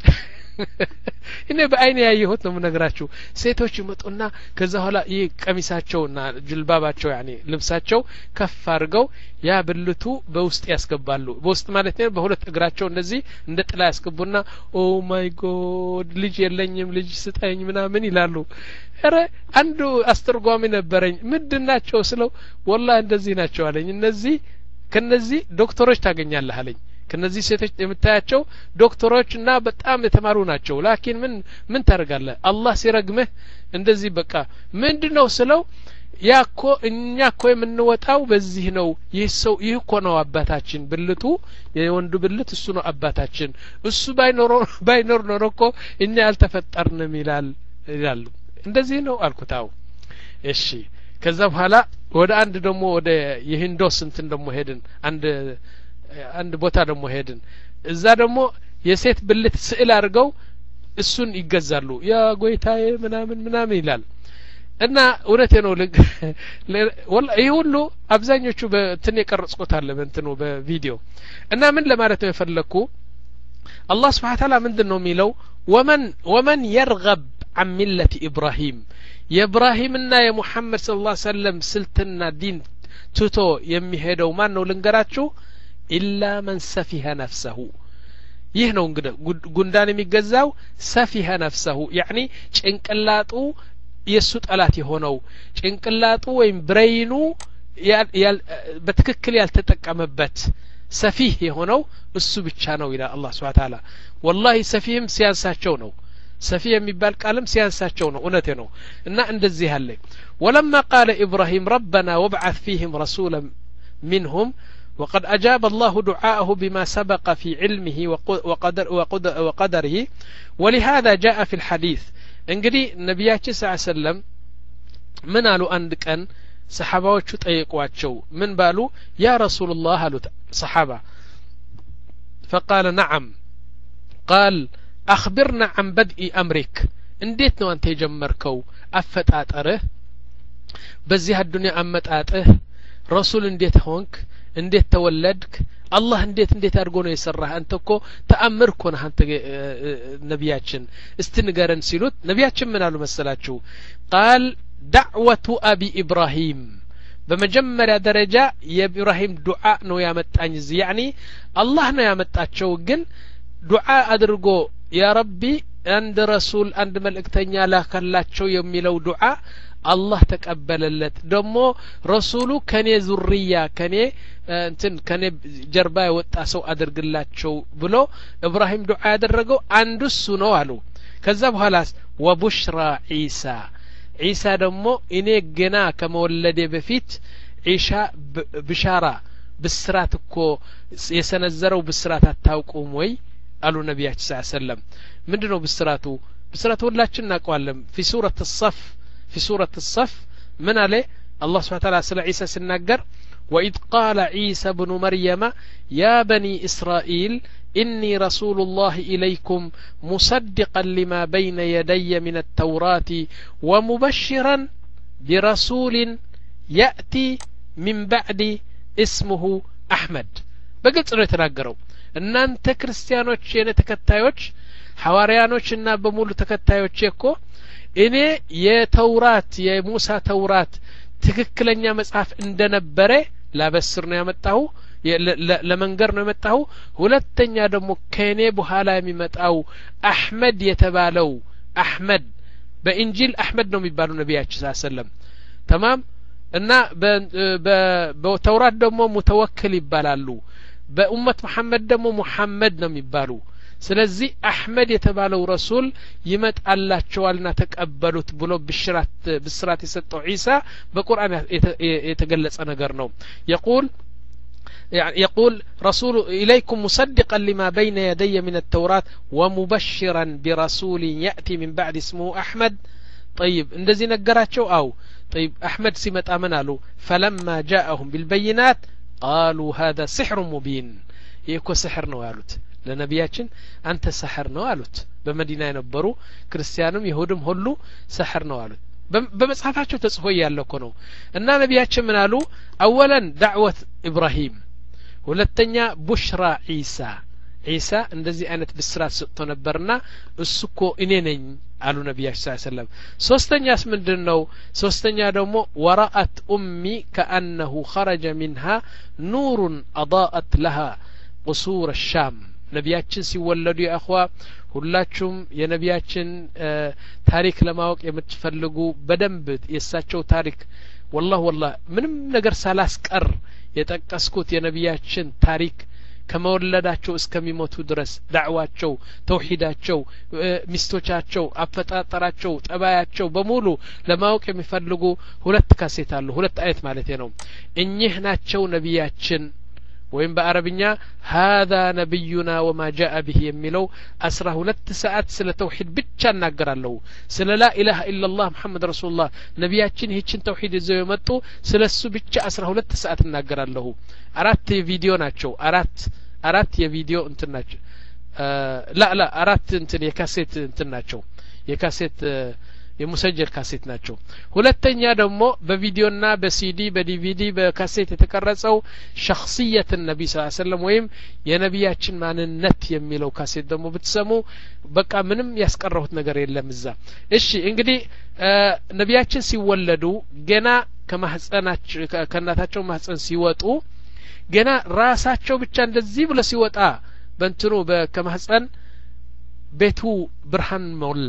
እኔ በአይኔ ያየሁት ነው ምነግራችሁ ሴቶች ይመጡና ከዛ ኋላ ይሄ ቀሚሳቸውና ጅልባባቸው يعني ልብሳቸው ከፍ አድርገው ያ ብልቱ በውስጥ ያስገባሉ በውስጥ ማለት ነው በሁለት እግራቸው እንደዚህ እንደ ጥላ ያስገቡና ኦ ማይ ጎድ ልጅ የለኝም ልጅ ስጠኝ ምናምን ይላሉ አረ አንዱ አስተርጓሚ ነበረኝ ምንድናቸው ስለው والله እንደዚህ ናቸው አለኝ እነዚህ ከነዚህ ዶክተሮች ታገኛለህ አለኝ ከነዚህ ሴቶች የምታያቸው ዶክተሮችና በጣም የተማሩ ናቸው ላኪን ምን ምን ታርጋለህ አላህ ሲረግምህ እንደዚህ በቃ ምንድነው ስለው ያኮ እኛ እኮ የምንወጣው በዚህ ነው ይህ ሰው ይህ እኮ ነው አባታችን ብልቱ የወንዱ ብልት እሱ ነው አባታችን እሱ ባይኖር ባይኖር ኖሮ እኮ እኛ ያልተፈጠርንም ይላል ይላሉ እንደዚህ ነው አልኩታው እሺ ከዛ በኋላ ወደ አንድ ደግሞ ወደ የሂንዶስ እንትን ደግሞ ሄድን አንድ አንድ ቦታ ደግሞ ሄድን እዛ ደግሞ የሴት ብልት ስዕል አድርገው እሱን ይገዛሉ ያ ጎይታዬ ምናምን ምናምን ይላል እና እውነቴ ነው ወላሂ ይሄ ሁሉ አብዛኞቹ በእንትን የቀረጽኩት አለ በእንትኑ በቪዲዮ እና ምን ለማለት ነው የፈለኩ አላህ Subhanahu Ta'ala ምንድነው የሚለው ወመን ወመን يرغب عن ملة إبراهيم የኢብራሂምና የሙሐመድ ሰለላሁ ዐለይሂ ወሰለም ስልትና ዲን ትቶ የሚሄደው ማን ነው ልንገራችሁ ኢላ መን ሰፊሀ ነፍሰሁ ይህ ነው እንግዲህ ጉንዳን የሚገዛው ሰፊሀ ነፍሰሁ يعني ጭንቅላጡ የሱ ጠላት የሆነው ጭንቅላጡ ወይም ብሬኑ በትክክል ያልተጠቀመበት ሰፊህ የሆነው እሱ ብቻ ነው ይላል አላህ Subhanahu Wa Ta'ala والله ሰፊህም ሲያንሳቸው ነው ሰፊህ የሚባል ቃልም ሲያንሳቸው ነው እውነቴ ነው እና እንደዚህ አለ ولما قال إبراهيم ربنا وابعث فيهم رسولا منهم وقد أجاب الله دعاءه بما سبق في علمه وقدر وقدر وقدره ولهذا جاء في الحديث እንግዲህ ነብያችን ሰለላሁ ዐለይሂ ወሰለም ምን አሉ አንድ ቀን ሰሃባዎቹ ጠየቋቸው ምን ባሉ ያ ረሱላህ አሉት ሰሃባ فقال نعم قال أخبرنا عن بدء أمرك እንዴት ነው አንተ የጀመርከው አፈጣጠርህ በዚህ አዱንያ አመጣጥህ ረሱል እንዴት ሆንክ እንዴት ተወለድክ አላህ እንዴት እንዴት አድርጎ ነው የሰራህ አንተ እኮ ተአምር እኮ ነህ አንተ ነብያችን እስቲ ንገረን ሲሉት ነብያችን ምን አሉ መሰላችሁ ቃል دعوة أبي إبراهيم በመጀመሪያ ደረጃ የኢብራሂም ዱዓ ነው ያመጣኝ እዚህ ያኒ አላህ ነው ያመጣቸው ግን ዱዓ አድርጎ ያ ረቢ አንድ ረሱል አንድ መልእክተኛ ላከላቸው የሚለው ዱዓ አላህ ተቀበለለት ደሞ ረሱሉ ከኔ ዙርያ ከኔ እንትን ከኔ ጀርባ የወጣ ሰው አድርግላቸው ብሎ ኢብራሂም ዱዓ ያደረገው አንዱ እሱ ነው አሉ ከዛ በኋላ ወቡሽራ ኢሳ ኢሳ ደሞ እኔ ገና ከመወለዴ በፊት ኢሻ ብሻራ ብስራት እኮ የሰነዘረው ብስራት አታውቁም ወይ አሉ ነብያችን ሰለላሁ ዐለይሂ ወሰለም ምንድነው ብስራቱ ብስራቱ ሁላችን እናውቀዋለን في سورة الصف في سورة الصف من عليه الله سبحانه وتعالى سل عيسى سننجر وإذ قال عيسى بن مريم يا بني إسرائيل إني رسول الله إليكم مصدقا لما بين يدي من التوراة ومبشرا برسول يأتي من بعد اسمه أحمد بقلت أنه يتناقروا እናንተ ክርስቲያኖች የኔ ተከታዮች ሐዋርያኖችና በሙሉ ተከታዮች እኮ እኔ የተውራት የሙሳ ተውራት ትክክለኛ መጽሐፍ እንደነበረ ላበስር ነው ያመጣው ለመንገር ነው የመጣው ሁለተኛ ደግሞ ከኔ በኋላ የሚመጣው አህመድ የተባለው አህመድ በእንጂል አህመድ ነው የሚባለው ነብያችን ሰለላሁ ዐለይሂ ወሰለም تمام እና በተውራት ደግሞ ሙተወክል ይባላሉ በኡመት መሐመድ ደግሞ ሙሐመድ ነው የሚባሉ ስለዚህ አህመድ የተባለው ረሱል ይመጣላቸዋልና ተቀበሉት ብሎ ብሽራት ብስራት የሰጠው ኢሳ በቁርአን የተገለጸ ነገር ነው يقول يقول رسول إليكم مصدقا لما بين يدي من التوراة ومبشرا برسول يأتي من بعد اسمه أحمد طيب እንደዚህ ነገራቸው አው طيب أحمد ሲመጣ ምን አሉ فلما جاءهم بالبينات قالوا هذا سحر مبين يكو سحر ነው ያሉት ለነብያችን አንተ سحر ነው አሉት በመዲና የነበሩ ክርስቲያንም ይሁድም ሁሉ سحر ነው አሉት በመጽሐፋቸው ተጽፎ ያለው እኮ ነው እና ነብያችን ምን አሉ አወለን دعوة إبراهيم ሁለተኛ ቡሽራ ኢሳ ኢሳ እንደዚህ አይነት ብስራት ሰጥቶ ነበርና እሱ እኮ እኔ ነኝ አሉ ነብያችን ሰለላሁ ዐለይሂ ወሰለም ሶስተኛስ ምንድነው ሶስተኛ ደግሞ ወራአት ኡሚ كأنه خرج منها نور أضاءت لها قصور الشام ነብያችን ሲወለዱ ያخዋ ሁላችሁም የነብያችን ታሪክ ለማወቅ የምትፈልጉ በደንብ የሳቸው ታሪክ والله والله ምንም ነገር ሳላስቀር የጠቀስኩት የነብያችን ታሪክ ከመወለዳቸው እስከሚሞቱ ድረስ ዳዕዋቸው ተውሂዳቸው ሚስቶቻቸው አፈጣጠራቸው ጠባያቸው በሙሉ ለማወቅ የሚፈልጉ ሁለት ካሴት አሉ ሁለት አየት ማለት ነው እኚህ ናቸው ነቢያችን ወይም በአረብኛ هذا نبينا وما جاء به የሚለው አስራ ሁለት ሰዓት ስለ ተውሂድ ብቻ እናገራለሁ ስለ ላ ኢላሃ ኢላላህ ሙሐመድ ረሱላህ ነቢያችን ይህችን ተውሂድ ይዘው የመጡ ስለሱ ብቻ አስራ ሁለት ሰዓት እናገራለሁ አራት ቪዲዮ ናቸው አራት አራት የቪዲዮ እንትን ናቸው ላ ላ አራት እንትን የካሴት እንትን ናቸው የካሴት የሙሰጀል ካሴት ናቸው ሁለተኛ ደግሞ በቪዲዮና በሲዲ በዲቪዲ በካሴት የተቀረጸው ሸخصية النبي صلى الله عليه وسلم ወይም የነቢያችን ማንነት የሚለው ካሴት ደግሞ ብትሰሙ በቃ ምንም ያስቀረሁት ነገር የለም እዛ እሺ እንግዲህ ነቢያችን ሲወለዱ ገና ከማህፀናቸው ከእናታቸው ማህፀን ሲወጡ ገና ራሳቸው ብቻ እንደዚህ ብለ ሲወጣ በእንትኑ ከማህፀን ቤቱ ብርሃን ሞላ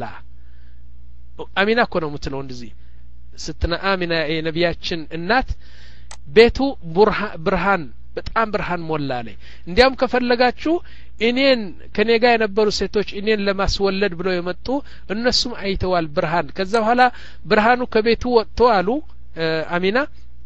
አሚና እኮ ነው የምትለው እንደዚህ ስትና አሚና የነቢያችን እናት ቤቱ ብርሃን በጣም ብርሃን ሞላ ላይ እንዲያም ከፈለጋችሁ እኔን ከኔ ጋር የነበሩ ሴቶች እኔን ለማስወለድ ብለው የመጡ እነሱም አይተዋል ብርሃን ከዛ በኋላ ብርሃኑ ከቤቱ ወጥቶ አሉ አሚና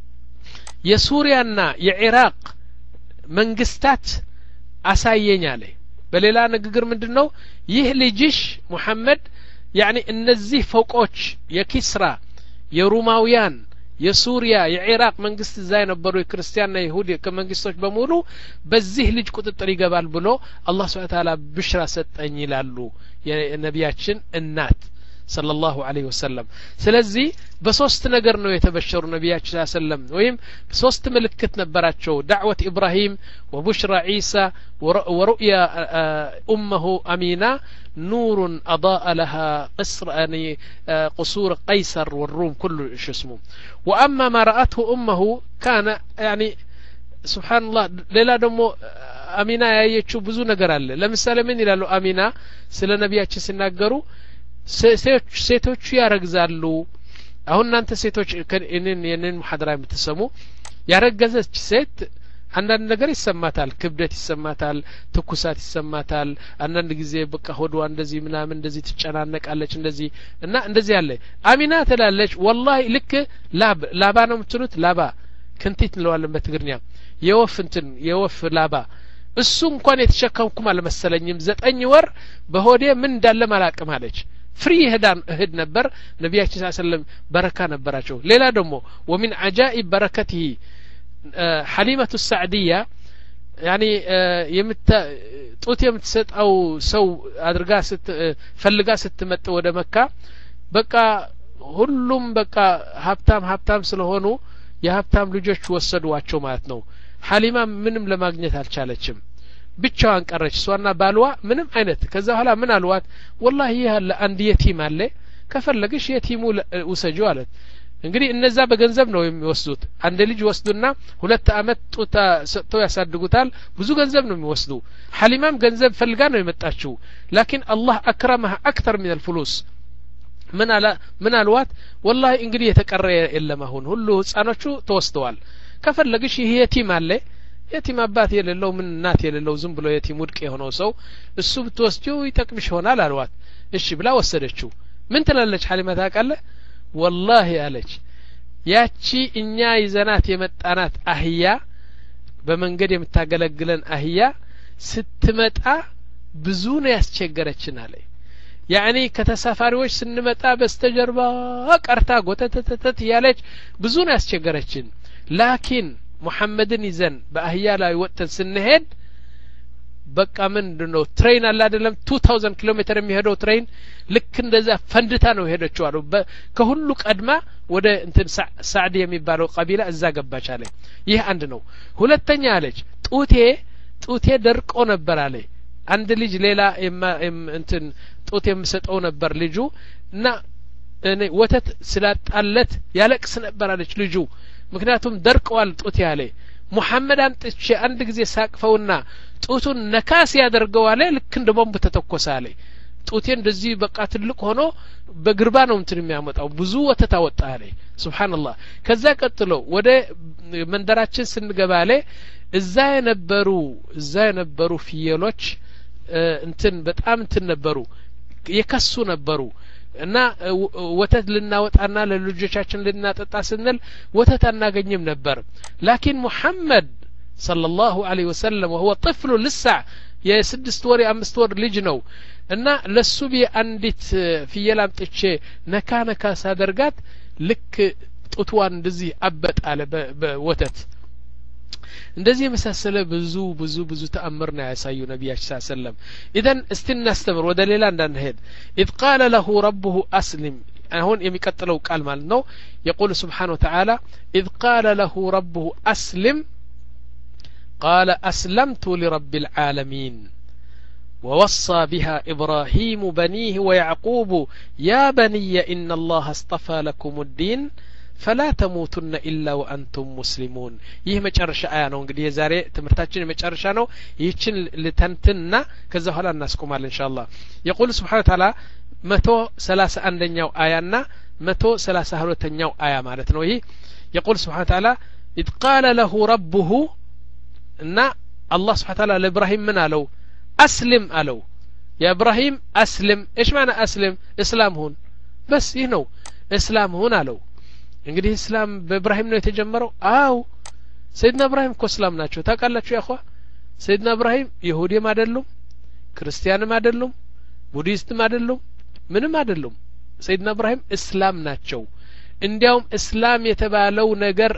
የሱሪያና የኢራቅ መንግስታት አሳየኛለ በሌላ ንግግር ምንድነው ይህ ልጅሽ ሙሐመድ يعني እነዚህ ፎቆች የኪስራ የሩማውያን የሱሪያ የኢራቅ መንግስት እዛ የነበሩ የክርስቲያንና ይሁዲ ከመንግስቶች በሙሉ በዚህ ልጅ ቁጥጥር ይገባል ብሎ አላህ Subhanahu Wa Ta'ala ብሽራ ሰጠኝ ይላሉ የነቢያችን እናት ሰለላሁ ዐለይሂ ወሰለም ስለዚህ በሶስት ነገር ነው የተበሸሩ ነቢያችን ሰለላሁ ዐለይሂ ወሰለም ወይም ሶስት ምልክት ነበራቸው ዳዕወት ኢብራሂም ወቡሽራ ኢሳ ወሩእያ ኡመሁ አሚና نور أضاء لها قصر يعني قصور قيصر والروم كل شو اسمه وأما ما رأته أمه كان يعني سبحان الله ليلا دمو أمينة يأيتشو بزو نقر الله لمثال من يلالو أمينة سلا نبياتش سنقروا ሴቶቹ ያረግዛሉ አሁን እናንተ ሴቶች እኔን የኔን ሙሐደራ የምትሰሙ ያረገዘች ሴት አንዳንድ ነገር ይሰማታል ክብደት ይሰማታል ትኩሳት ይሰማታል አንዳንድ ጊዜ በቃ ሆዷ እንደዚህ ምናምን እንደዚህ ትጨናነቃለች እንደዚህ እና እንደዚህ ያለ አሚና ትላለች ወላሂ ልክ ላብ ላባ ነው የምትሉት ላባ ክንቲት እንለዋለን በትግርኛ የወፍ እንትን የወፍ ላባ እሱ እንኳን የተሸከምኩም አልመሰለኝም ዘጠኝ ወር በሆዴ ምን እንዳለ ማላቅም አለች ፍሪ هدان እህድ ነበር ነቢያችን ሰለላሁ ዐለይሂ ወሰለም በረካ ነበራቸው ሌላ ደግሞ ومن عجائب بركته حليمة السعدية يعني يمت ጡት የምትሰጣው ሰው አድርጋ ስት ፈልጋ ስትመጣ ወደ መካ በቃ ሁሉም በቃ ሀብታም ሀብታም ስለሆኑ የሀብታም ልጆች ወሰዷቸው ማለት ነው ሐሊማ ምንም ለማግኘት አልቻለችም ብቻዋን ቀረች ሷና ባልዋ ምንም አይነት ከዛ በኋላ ምን አልዋት والله ያለ አንድ የቲም አለ ከፈለግሽ የቲሙ ውሰጂው አለት እንግዲህ እነዛ በገንዘብ ነው የሚወስዱት አንድ ልጅ ወስዱና ሁለት አመት ጡታ ሰጥተው ያሳድጉታል ብዙ ገንዘብ ነው የሚወስዱ ሐሊማም ገንዘብ ፈልጋ ነው የመጣችው لكن الله اكرمها اكثر من الفلوس ምን አላ ምን አልዋት والله እንግዲህ የተቀረ የለም አሁን ሁሉ ህፃኖቹ ተወስደዋል ከፈለግሽ ይሄ የቲም አለ የቲም አባት የሌለው ምን እናት የሌለው ዝም ብሎ የቲም ውድቅ የሆነው ሰው እሱ ብትወስጂው ይጠቅምሽ ይሆናል አልዋት እሺ ብላ ወሰደችው ምን ትላለች ሐሊማ ታውቃለህ والله አለች ያቺ እኛ ይዘናት የመጣናት አህያ በመንገድ የምታገለግለን አህያ ስትመጣ ብዙ ነው ያስቸገረችን አለ ያኒ ከተሳፋሪዎች ስንመጣ በስተጀርባ ቀርታ ጎተተተት ያለች ብዙ ነው ያስቸገረችን ላኪን ሙሐመድን ይዘን በአህያ ላይ ወጥተን ስንሄድ በቃ ምንድነው ትሬን አለ አይደለም two thousand ኪሎ ሜትር የሚሄደው ትሬን ልክ እንደዛ ፈንድታ ነው ሄደችው አሉ ከሁሉ ቀድማ ወደ እንትን ሳዕድ የሚባለው ቀቢላ እዛ ገባች አለ ይህ አንድ ነው ሁለተኛ አለች ጡቴ ጡቴ ደርቆ ነበር አለ አንድ ልጅ ሌላ እንትን ጡቴ የምሰጠው ነበር ልጁ እና እኔ ወተት ስላጣለት ያለቅስ ነበር አለች ልጁ ምክንያቱም ደርቀዋል ጡቴ አለ ሙሐመድ አንጥቼ አንድ ጊዜ ሳቅፈውና ጡቱን ነካስ ያደርገው አለ ልክ እንደ ቦምብ ተተኮሰ አለ ጡቴ እንደዚህ በቃ ትልቅ ሆኖ በግርባ ነው እንትን የሚያመጣው ብዙ ወተት አወጣ አለ ሱብሃንአላህ ከዛ ቀጥሎ ወደ መንደራችን ስንገባ አለ እዛ የነበሩ እዛ የነበሩ ፍየሎች እንትን በጣም እንትን ነበሩ የከሱ ነበሩ እና ወተት ልናወጣና ለልጆቻችን ልናጠጣ ስንል ወተት አናገኝም ነበር ላኪን ሙሐመድ ሰለላሁ ዐለይሂ ወሰለም وهو طفل لسه የስድስት ወር የአምስት ወር ልጅ ነው እና ለሱ ቢአንዲት ፍየል አምጥቼ ነካ ነካ ሳደርጋት ልክ ጡትዋን እንደዚህ አበጥ አለ በወተት እንደዚህ የመሳሰለ ብዙ ብዙ ብዙ ተአምር ነው ያሳዩ ነብያችን ሰለላሁ ዐለይሂ ወሰለም ኢደን እስቲናስተምር ወደ ሌላ እንዳንሄድ إذ قال له ربه أسلم አሁን የሚቀጥለው ቃል ማለት ነው يقول سبحانه وتعالى إذ قال له ربه أسلم قال أسلمت لرب العالمين ووصى بها إبراهيم بنيه ويعقوب يا بني إن الله اصطفى لكم الدين فلا تموتن إلا وأنتم مسلمون ይህ መጨረሻ አያ ነው እንግዲህ የዛሬ ትምህርታችን መጨረሻ ነው ይህችን ልተንትና ከዛ በኋላ እናስቆማለን ኢንሻአላህ يقول سبحانه وتعالى መቶ ሰላሳ አንደኛው አያና መቶ ሰላሳ ሁለተኛው አያ ማለት ነው ይህ يقول سبحانه وتعالى إذ قال له ربه እና الله سبحانه وتعالى لإبراهيم من አለው أسلم አለው يا إبراهيم أسلم إيش معنى أسلم إسلام هون بس ይህ ነው إسلام هون አለው እንግዲህ እስላም በኢብራሂም ነው የተጀመረው አው ሰይድና ኢብራሂም እኮ እስላም ናቸው ታውቃላችሁ ያኳ ሰይድና ኢብራሂም ይሁዲም አይደሉም ክርስቲያንም አይደሉም ቡዲስትም አይደሉም ምንም አይደሉም ሰይድና ኢብራሂም እስላም ናቸው እንዲያውም እስላም የተባለው ነገር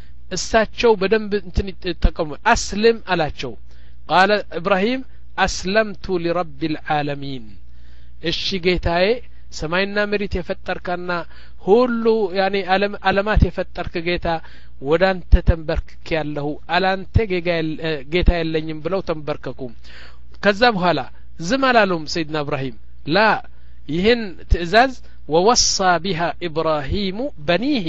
እሳቸው በደንብ እንትን ይተጠቀሙ አስልም አላቸው قال ኢብራሂም አስለምቱ لرب العالمين እሺ ጌታዬ ሰማይና መሬት የፈጠርከና ሁሉ ያኔ ዓለም ዓለማት የፈጠርክ ጌታ ወዳንተ ተንበርክክ ያለሁ አላንተ ጌታ የለኝም ብለው ተንበርከኩ ከዛ በኋላ ዝም አላሉም ሰይድና ኢብራሂም ላ ይህን ትእዛዝ ووصى بها إبراهيم بنيه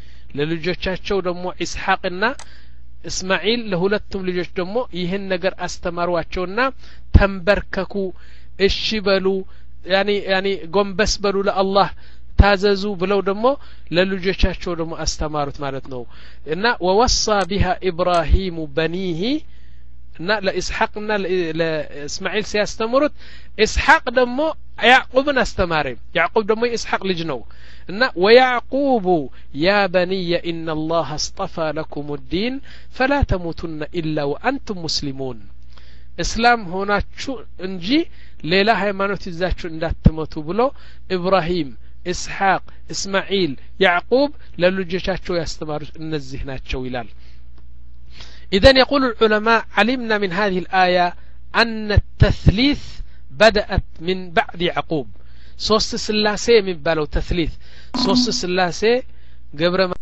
ለልጆቻቸው ደግሞ ኢስሐቅና እስማኤል ለሁለቱም ልጆች ደግሞ ይህን ነገር አስተማሯቸውና ተንበርከኩ እሺ በሉ ያኒ ያኒ ጎንበስ በሉ ለአላህ ታዘዙ ብለው ደግሞ ለልጆቻቸው ደግሞ አስተማሩት ማለት ነው እና ووصى بها إبراهيم بنيه እና ለኢስሐቅና ለእስማኤል ሲያስተምሩት ኢስሐቅ ደግሞ ያዕቆብን አስተማረ ያዕቆብ ደግሞ የኢስሐቅ ልጅ ነው እና ويعقوب يا بني إن الله اصطفى لكم الدين فلا تموتن إلا وأنتم مسلمون እስላም ሆናችሁ እንጂ ሌላ ሃይማኖት ይዛችሁ እንዳትሞቱ ብሎ ኢብራሂም ኢስሐቅ እስማኤል ያዕቆብ ለልጆቻቸው ያስተማሩት እነዚህ ናቸው ይላል إذن يقول العلماء علمنا من هذه الآية أن التثليث بدأت من بعد يعقوب ሶስት ስላሴ የሚባለው ተስሊት ሶስት ስላሴ ገብረ